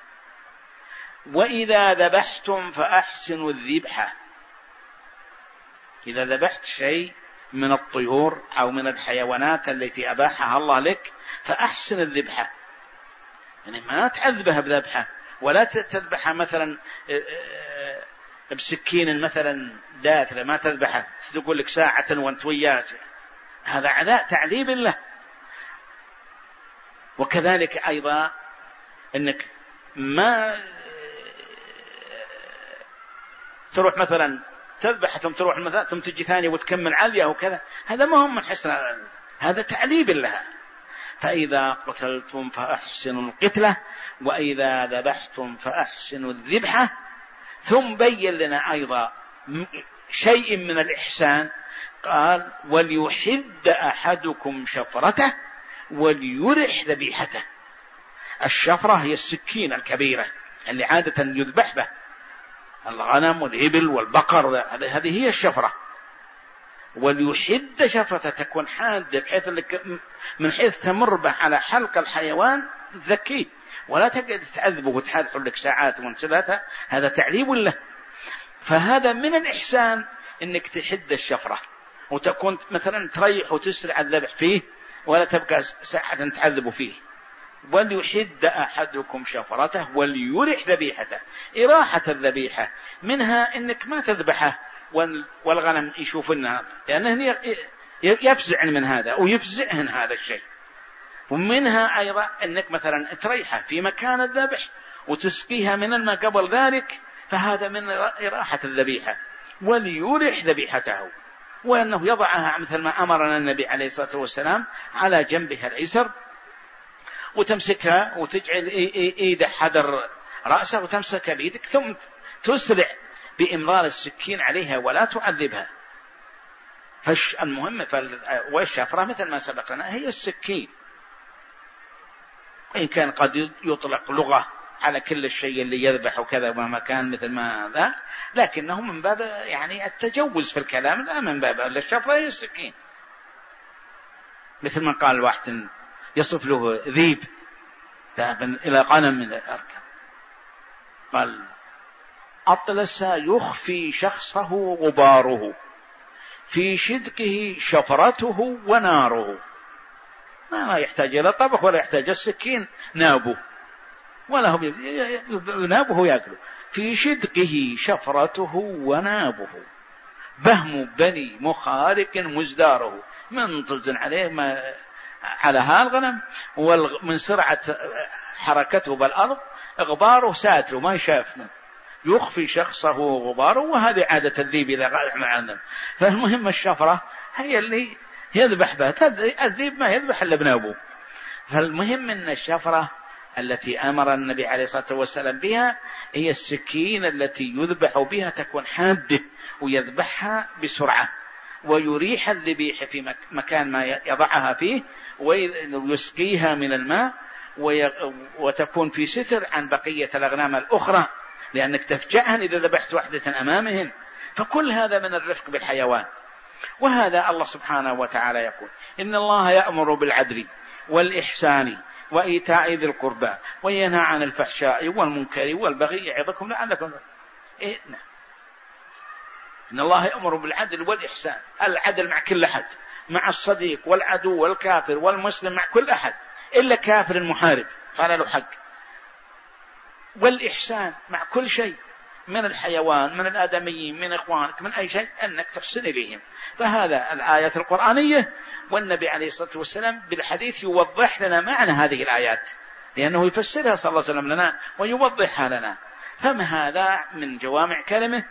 وإذا ذبحتم فأحسنوا الذبحة. إذا ذبحت شيء من الطيور أو من الحيوانات التي أباحها الله لك فأحسن الذبحة، يعني ما تعذبها بذبحة، ولا تذبحها مثلا بسكين مثلا داثرة، ما تذبحها تقول لك ساعة وانت وياه، هذا عداء تعذيب له. وكذلك أيضا أنك ما تروح مثلا تذبح ثم تروح مثلا ثم تجي ثانية وتكمل عليها وكذا، هذا ما هم من حسن، هذا تعذيب لها. فإذا قتلتم فأحسنوا القتلة وإذا ذبحتم فأحسنوا الذبحة. ثم بين لنا أيضا شيء من الإحسان، قال وليحد أحدكم شفرته وليرح ذبيحته. الشفرة هي السكين الكبيرة اللي عادة يذبح به الغنم والإبل والبقر، هذه هي الشفرة. وليحد شفرته، تكون حادة بحيث انك من حيث تمر به على حلق الحيوان تذكيه ولا تقعد تعذبه وتحرق لك ساعات وانسلاتها، هذا تعذيب له. فهذا من الإحسان انك تحد الشفرة وتكون مثلا تريح وتسرع الذبح فيه ولا تبقى ساعة تعذب فيه. وليحد أحدكم شفرته وليرح ذبيحته. إراحة الذبيحة منها انك ما تذبحه والغنم يشوفنا، لأنه يفزع من هذا ويفزعهن هذا الشيء. ومنها أيضا أنك مثلا تريحها في مكان الذبح وتسقيها من الماء قبل ذلك، فهذا من إراحة الذبيحة. وليرح ذبيحته، وأنه يضعها مثل ما أمرنا النبي عليه الصلاة والسلام على جنبها الأيسر، وتمسكها وتجعل إيده حذر رأسه وتمسكها بيدك، ثم تسرع بإمرار السكين عليها ولا تعذبها. فالمهم والشفرة مثل ما سبق لنا هي السكين، إن كان قد يطلق لغة على كل الشيء اللي يذبح وكذا وما كان مثل ما ذا، لكنه من باب يعني التجوز في الكلام، لا من باب الشفرة هي السكين. مثل ما قال واحد يصف له ذيب ذهب إلى غنم من الأركب، قال أطلس يخفي شخصه غباره في شدقه شفرته وناره. ما يحتاج إلى طبخ ولا يحتاج السكين، نابه ولا هو نابه يأكله. في شدقه شفرته ونابه بهم بني مخارق مزداره. من طلزن عليه ما على هالغنم، ومن سرعة حركته بالأرض غباره ساتره ما يشافنا، يخفي شخصه غباره. وهذه عادة الذيب إذا غالح معنا. فالمهم الشفرة هي اللي يذبح بها، الذيب ما يذبح إلا بنابه. فالمهم أن الشفرة التي أمر النبي عليه الصلاة والسلام بها هي السكين التي يذبح بها، تكون حادة ويذبحها بسرعة ويريح الذبيح في مكان ما يضعها فيه ويسقيها من الماء وتكون في ستر عن بقية الأغنام الأخرى، لأنك تفجأهن إذا ذبحت واحدة أمامهن. فكل هذا من الرفق بالحيوان. وهذا الله سبحانه وتعالى يقول: إن الله يأمر بالعدل والإحسان وإيتاء ذي القربى وينهى عن الفحشاء والمنكر والبغي يعظكم لعلكم إن الله يأمر بالعدل والإحسان، العدل مع كل أحد، مع الصديق والعدو والكافر والمسلم، مع كل أحد إلا كافر محارب فلا له حق. والإحسان مع كل شيء، من الحيوان، من الآدميين، من إخوانك، من أي شيء، أنك تحسن إليهم. فهذا الآيات القرآنية، والنبي عليه الصلاة والسلام بالحديث يوضح لنا معنى هذه الآيات، لأنه يفسرها صلى الله عليه وسلم لنا ويوضحها لنا. فما هذا من جوامع كلمه: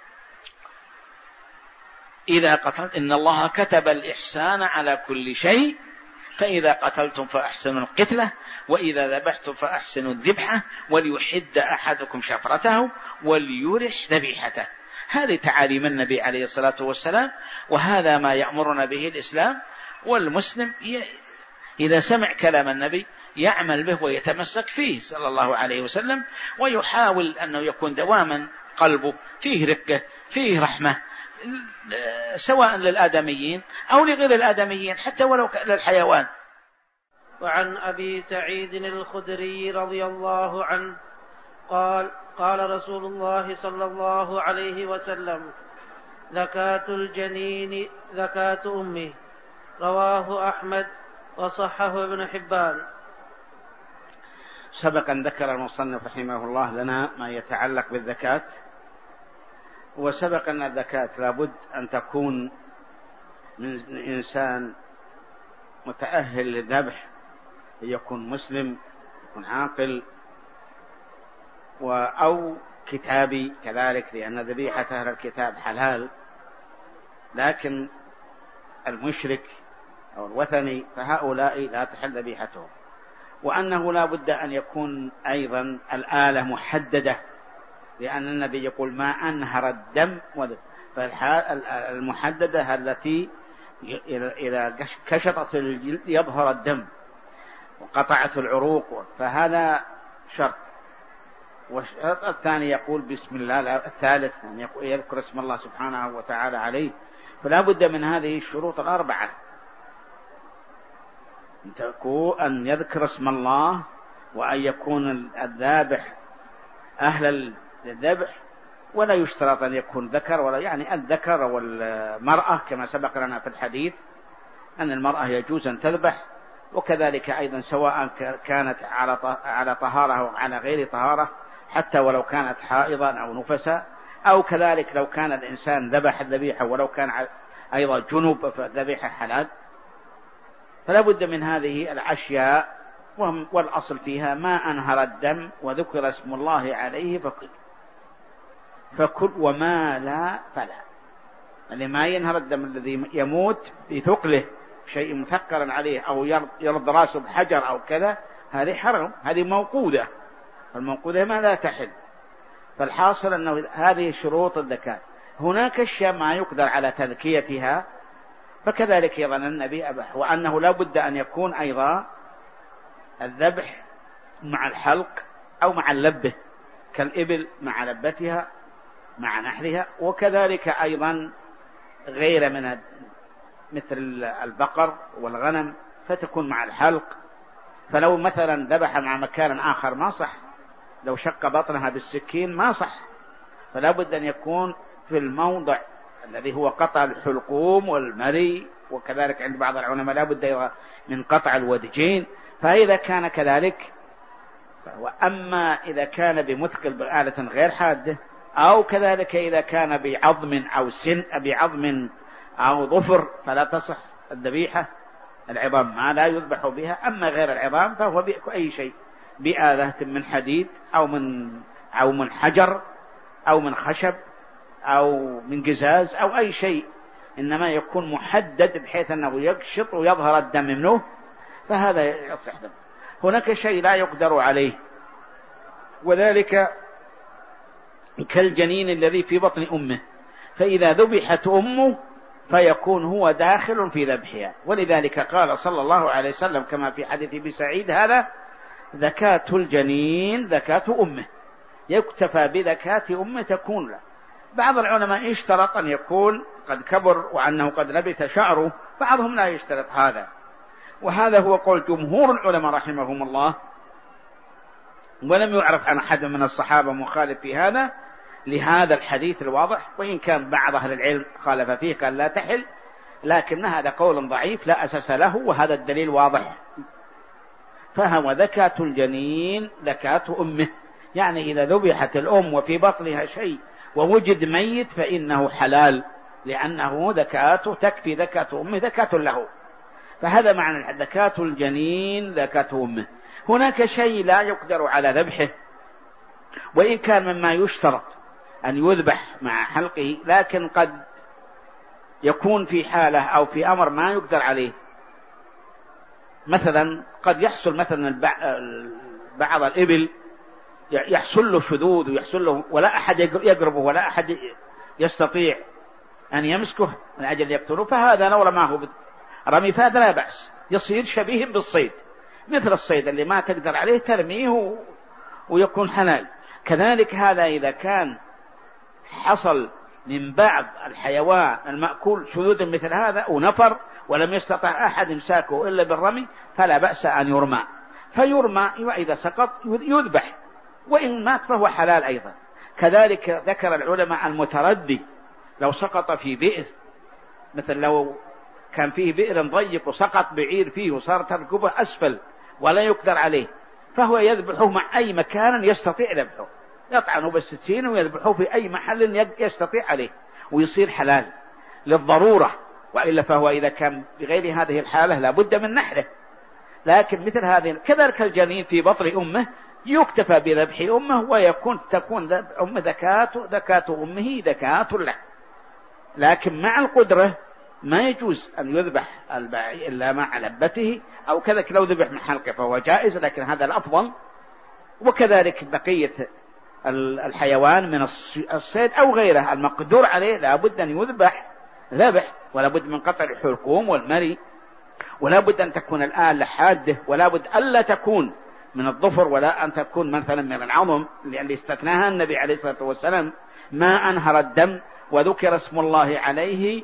إذا قتلت إن الله كتب الإحسان على كل شيء، فإذا قتلتم فأحسنوا القتلة، وإذا ذبحتم فأحسنوا الذبحة، وليحد أحدكم شفرته وليرح ذبيحته. هذه تعاليم النبي عليه الصلاة والسلام، وهذا ما يأمرنا به الإسلام. والمسلم إذا سمع كلام النبي يعمل به ويتمسك فيه صلى الله عليه وسلم، ويحاول أنه يكون دواما قلبه فيه رقة، فيه رحمة، سواء للآدميين أو لغير الآدميين، حتى ولو للحيوان. وعن أبي سعيد الخدري رضي الله عنه قال: قال رسول الله صلى الله عليه وسلم: زكاة الجنين زكاة أمه. رواه أحمد وصححه ابن حبان. سبق أن ذكر المصنف رحمه الله لنا ما يتعلق بالزكاة، وسبق أن الزكاة لابد أن تكون من إنسان متأهل للذبح، يكون مسلم، يكون عاقل، أو كتابي كذلك، لأن ذبيحة أهل الكتاب حلال، لكن المشرك أو الوثني فهؤلاء لا تحل ذبيحتهم. وأنه لا بد أن يكون أيضا الآلة محددة، لأن النبي يقول: ما أنهر الدم. فالمحددة التي إذا كشطت يظهر الدم وقطعت العروق، فهذا شرط. والشرط الثاني يقول بسم الله، الثالث أن يذكر اسم الله سبحانه وتعالى عليه. فلا بد من هذه الشروط الأربعة، أن يذكر اسم الله، وأن يكون الذابح أهل للذبح، ولا يشترط أن يكون ذكر، ولا يعني الذكر والمرأة كما سبق لنا في الحديث أن المرأة يجوز أن تذبح، وكذلك أيضا سواء كانت على طهارة أو على غير طهارة، حتى ولو كانت حائضا أو نفسا، أو كذلك لو كان الإنسان ذبح الذبيحة ولو كان أيضا جنوب فالذبيحة حلال. فلا بد من هذه الأشياء، والأصل فيها ما أنهر الدم وذكر اسم الله عليه فكل، وما لا فلا. اللي ما ينهر الدم الذي يموت بثقله شيء مثقلا عليه أو يرض راسه بحجر أو كذا، هذه حرام، هذه موقودة، فالموقودة ما لا تحل. فالحاصل أنه هذه شروط الزكاة. هناك أشياء ما يقدر على تذكيتها، فكذلك أيضا النبي أباح، وأنه لا بد أن يكون أيضا الذبح مع الحلق أو مع اللبة، كالإبل مع لبتها مع نحرها، وكذلك أيضا غير من مثل البقر والغنم فتكون مع الحلق. فلو مثلا ذبح مع مكان آخر ما صح، لو شق بطنها بالسكين ما صح، فلا بد أن يكون في الموضع الذي هو قطع الحلقوم والمري، وكذلك عند بعض العلماء لا بد من قطع الودجين. فإذا كان كذلك، وأما إذا كان بمثقل بآلة غير حادة، أو كذلك إذا كان بعظم أو بعظم أو ظفر فلا تصح الذبيحة. العظام ما لا يذبح بها، أما غير العظام فهو بأي شيء، بآلة من حديد أو من حجر أو من خشب أو من قزاز أو أي شيء، إنما يكون محدد بحيث أنه يقشط ويظهر الدم منه، فهذا يصح دم. هناك شيء لا يقدر عليه، وذلك كالجنين الذي في بطن أمه، فإذا ذبحت أمه فيكون هو داخل في ذبحها. ولذلك قال صلى الله عليه وسلم كما في حديث ابي سعيد هذا: زكاة الجنين زكاة أمه، يكتفى بزكاة أمه تكون له. بعض العلماء اشترط أن يكون قد كبر وأنه قد نبت شعره، بعضهم لا يشترط هذا، وهذا هو قول جمهور العلماء رحمهم الله، ولم يعرف عن أحد من الصحابة مخالف في هذا لهذا الحديث الواضح، وإن كان بعض أهل العلم خالف فيه قال لا تحل، لكن هذا قول ضعيف لا أساس له، وهذا الدليل واضح. فهو زكاة الجنين زكاة أمه، يعني إذا ذبحت الأم وفي بطنها شيء ووجد ميت فإنه حلال، لأنه زكاة تكفي زكاة أمه زكاة له. فهذا معنى زكاة الجنين زكاة أمه. هناك شيء لا يقدر على ذبحه، وإن كان مما يشترط أن يذبح مع حلقه، لكن قد يكون في حالة أو في أمر ما يقدر عليه. مثلا قد يحصل مثلا بعض الإبل يحصل له شذوذ ويحصل له ولا أحد يقربه ولا أحد يستطيع أن يمسكه من أجل يقتله، فهذا لو رماه رمي فهذا لا بأس، يصير شبيه بالصيد، مثل الصيد اللي ما تقدر عليه ترميه ويكون حلال. كذلك هذا إذا كان حصل من بعض الحيوان المأكول شذوذ مثل هذا ونفر ولم يستطع أحد إمساكه إلا بالرمي، فلا بأس أن يرمى، فيرمى وإذا سقط يذبح، وإن مات فهو حلال أيضا. كذلك ذكر العلماء المتردي لو سقط في بئر، مثل لو كان فيه بئر ضيق وسقط بعير فيه وصار تركبه أسفل ولا يقدر عليه، فهو يذبحه مع أي مكان يستطيع ذبحه، يطعنه بالسكين ويذبحه في أي محل يستطيع عليه ويصير حلال للضرورة، وإلا فهو إذا كان بغير هذه الحالة لا بد من نحره. لكن مثل هذه كذلك الجنين في بطن أمه يكتفى بذبح أمه، تكون أم زكاة أمه زكاة له. لكن مع القدرة ما يجوز أن يذبح البعير إلا مع لبته، أو كذلك لو ذبح من حلقه فهو جائز، لكن هذا الأفضل. وكذلك بقية الحيوان من الصيد أو غيره المقدور عليه لا بد أن يذبح ذبح، ولا بد من قطع الحلقوم والمري، ولا بد أن تكون الآلة حادة، ولا بد ألا تكون من الظفر، ولا أن تكون مثلا من العظم، لأن استثناها النبي عليه الصلاة والسلام: ما أنهر الدم وذكر اسم الله عليه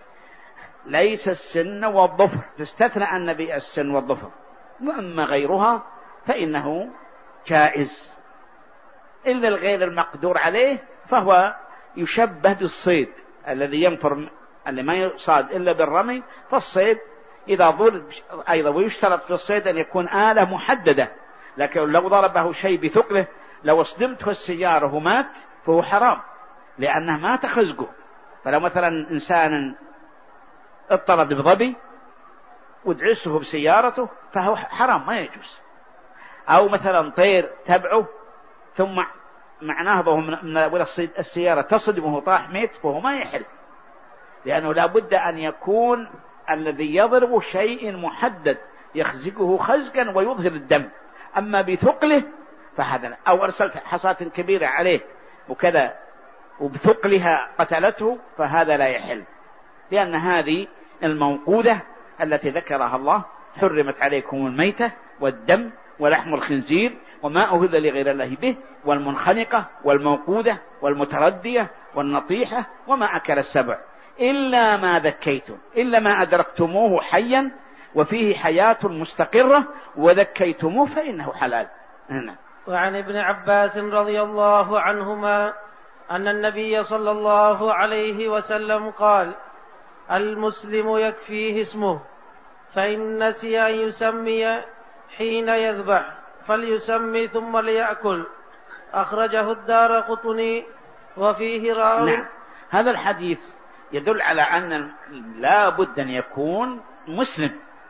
ليس السن والظفر، فاستثنى النبي السن والظفر، وأما غيرها فإنه جائز. إلا الغير المقدور عليه فهو يشبه بالصيد الذي ينفر، اللي ما يصاد إلا بالرمي، فالصيد إذا ضرب أيضا. ويشترط في الصيد أن يكون آلة محددة، لكن لو ضربه شيء بثقله، لو اصدمته السيارة ومات فهو حرام، لأنه ما تخزقه. فلو مثلا إنسان اضطرد بظبي ودعسه بسيارته فهو حرام ما يجوز. أو مثلا طير تبعه ثم معناه من السيارة تصدمه طاح ميت فهو ما يحل، لأنه لا بد أن يكون الذي يضرب شيء محدد يخزقه خزقا ويظهر الدم. أما بثقله فهذا لا. أو أرسلت حصاة كبيرة عليه وكذا وبثقلها قتلته فهذا لا يحل، لأن هذه الموقودة التي ذكرها الله: حرمت عليكم الميتة والدم ولحم الخنزير وما أهل لغير الله به والمنخنقة والموقودة والمتردية والنطيحة وما أكل السبع إلا ما ذكيتم، إلا ما أدركتموه حيا وفيه حياة مستقرة وذكيتموه فإنه حلال. وعن ابن عباس رضي الله عنهما أن النبي صلى الله عليه وسلم قال: المسلم يكفيه اسمه، فإن نسي أن يسمي حين يذبح فليسمي ثم ليأكل. أخرجه الدارقطني وفيه راوي. نعم. هذا الحديث يدل على أن لا بد أن يكون مسلم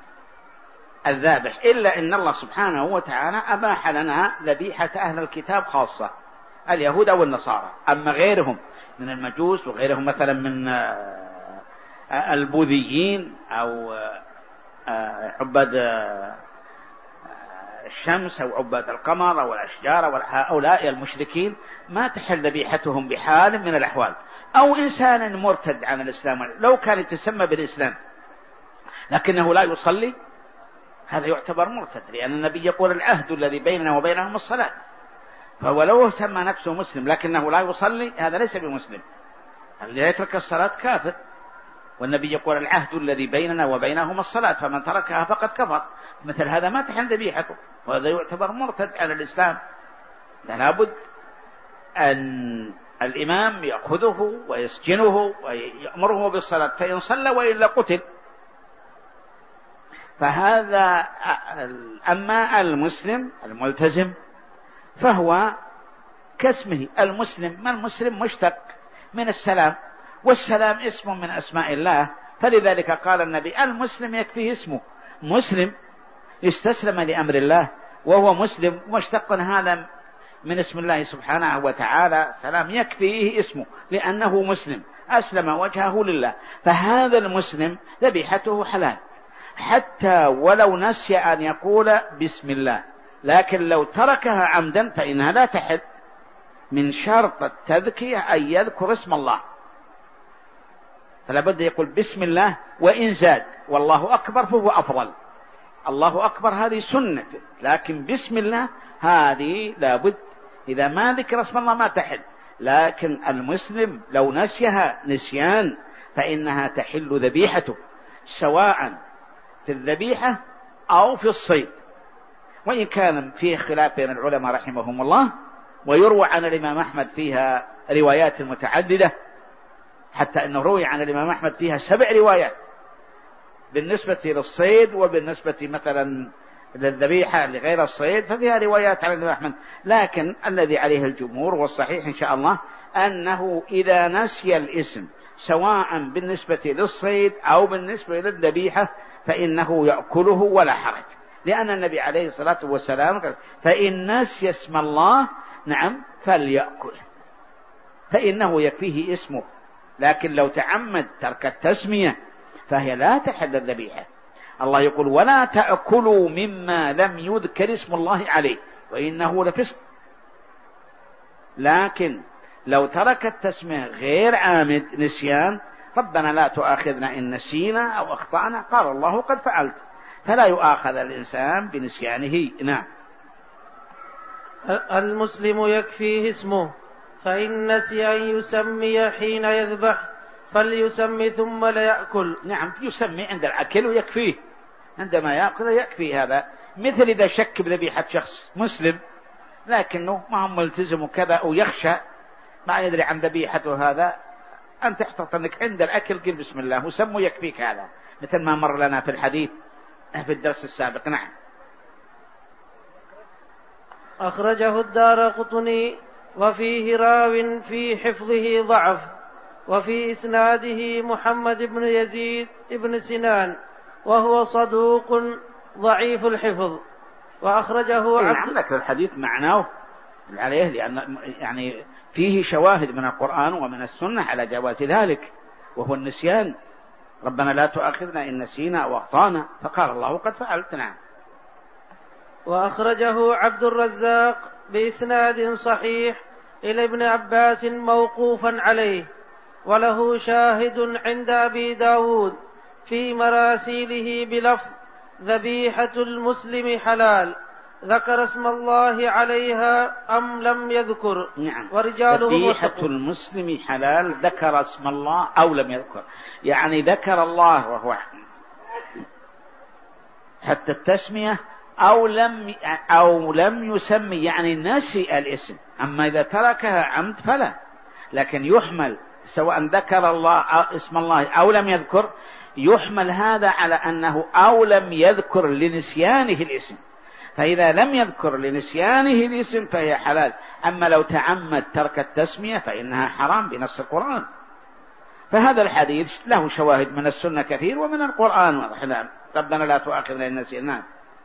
الذابح، إلا إن الله سبحانه وتعالى أباح لنا ذبيحة أهل الكتاب خاصة، اليهود أو النصارى. أما غيرهم من المجوس وغيرهم مثلا من البوذيين أو عباد الشمس أو عباد القمر أو الأشجار أو هؤلاء المشركين ما تحل ذبيحتهم بحال من الأحوال. أو إنسان مرتد عن الإسلام لو كان يتسمى بالإسلام لكنه لا يصلي، هذا يعتبر مرتد، لأن النبي يقول العهد الذي بيننا وبينهم الصلاة، فولو سمى نفسه مسلم لكنه لا يصلي هذا ليس بمسلم، الذي يترك الصلاة كافر، والنبي يقول العهد الذي بيننا وبينهم الصلاة فمن تركها فقد كفر. مثل هذا ما تحل ذبيحته، وهذا يعتبر مرتد على الإسلام. لابد أن الإمام يأخذه ويسجنه ويأمره بالصلاة، فإن صلى وإلا قتل. فهذا أما المسلم الملتزم فهو كاسمه المسلم، ما المسلم مشتق من السلام، والسلام اسم من أسماء الله، فلذلك قال النبي المسلم يكفيه اسمه، مسلم استسلم لأمر الله وهو مسلم، مشتق هذا من اسم الله سبحانه وتعالى، سلام يكفيه اسمه لأنه مسلم أسلم وجهه لله. فهذا المسلم ذبيحته حلال حتى ولو نسي أن يقول بسم الله، لكن لو تركها عمدا فإنها لا تحل. من شرط التذكية أن يذكر اسم الله، فلا بد يقول بسم الله، وإن زاد والله أكبر فهو أفضل. الله أكبر هذه سنة، لكن بسم الله هذه لا بد، إذا ما ذكر اسم الله ما تحل. لكن المسلم لو نسيها نسيان فإنها تحل ذبيحته، سواء في الذبيحة أو في الصيد، وإن كان فيه خلاف بين العلماء رحمهم الله، ويروى عن الإمام أحمد فيها روايات متعددة، حتى أنه روي عن الإمام أحمد فيها 7 روايات بالنسبة للصيد، وبالنسبة مثلا للذبيحة لغير الصيد ففيها روايات عن الإمام أحمد. لكن الذي عليه الجمهور والصحيح إن شاء الله أنه إذا نسي الاسم سواء بالنسبة للصيد أو بالنسبة للذبيحة فإنه يأكله ولا حرج، لأن النبي عليه الصلاة والسلام قال فإن نسي اسم الله نعم فليأكل، فإنه يكفيه اسمه. لكن لو تعمد ترك التسمية فهي لا تحل الذبيحة. الله يقول ولا تأكلوا مما لم يذكر اسم الله عليه وإنه لفسق. لكن لو ترك التسمية غير عامد نسيان، ربنا لا تؤاخذنا إن نسينا أو أخطأنا، قال الله قد فعلت، فلا يؤاخذ الإنسان بنسيانه. نعم. المسلم يكفيه اسمه، فإن نسي أن يسمي حين يذبح فليسمي ثم لا يأكل. نعم يسمي عند الأكل ويكفيه، عندما يأكل يكفيه. هذا مثل إذا شك بذبيحة شخص مسلم لكنه ما هو ملتزم وكذا ويخشى ما يدري عن ذبيحته، هذا أنت تحتاط أنك عند الأكل قل بسم الله وسمه يكفيك، هذا مثل ما مر لنا في الحديث في الدرس السابق. نعم. أخرجه الدارقطني وفيه راو في حفظه ضعف، وفي إسناده محمد بن يزيد بن سنان وهو صدوق ضعيف الحفظ. وأخرجه عبد الحديث معناه عليه، لأن يعني فيه شواهد من القرآن ومن السنة على جواز ذلك، وهو النسيان. ربنا لا تؤاخذنا إن نسينا أو أخطأنا، فقال الله قد فعلت. نعم. وأخرجه عبد الرزاق بإسناد صحيح إلى ابن عباس موقوفا عليه، وله شاهد عند أبي داود في مراسيله بلفظ ذبيحة المسلم حلال، ذكر اسم الله عليها أم لم يذكر. نعم. ورجاله ذبيحة المسلم حلال، ذكر اسم الله أو لم يذكر، يعني ذكر الله وهو حتى التسمية أو لم يسمي، يعني نسي الاسم. أما إذا تركها عمد فلا، لكن يحمل سواء ذكر الله اسم الله أو لم يذكر، يحمل هذا على أنه أو لم يذكر لنسيانه الاسم، فإذا لم يذكر لنسيانه الاسم فهي حلال. أما لو تعمد ترك التسمية فإنها حرام بنص القرآن. فهذا الحديث له شواهد من السنة كثير ومن القرآن. ربنا لا تؤاخذنا إن نسينا.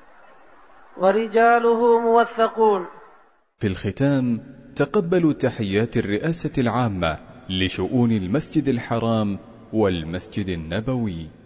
ورجاله موثقون. في الختام تقبلوا تحيات الرئاسة العامة لشؤون المسجد الحرام والمسجد النبوي.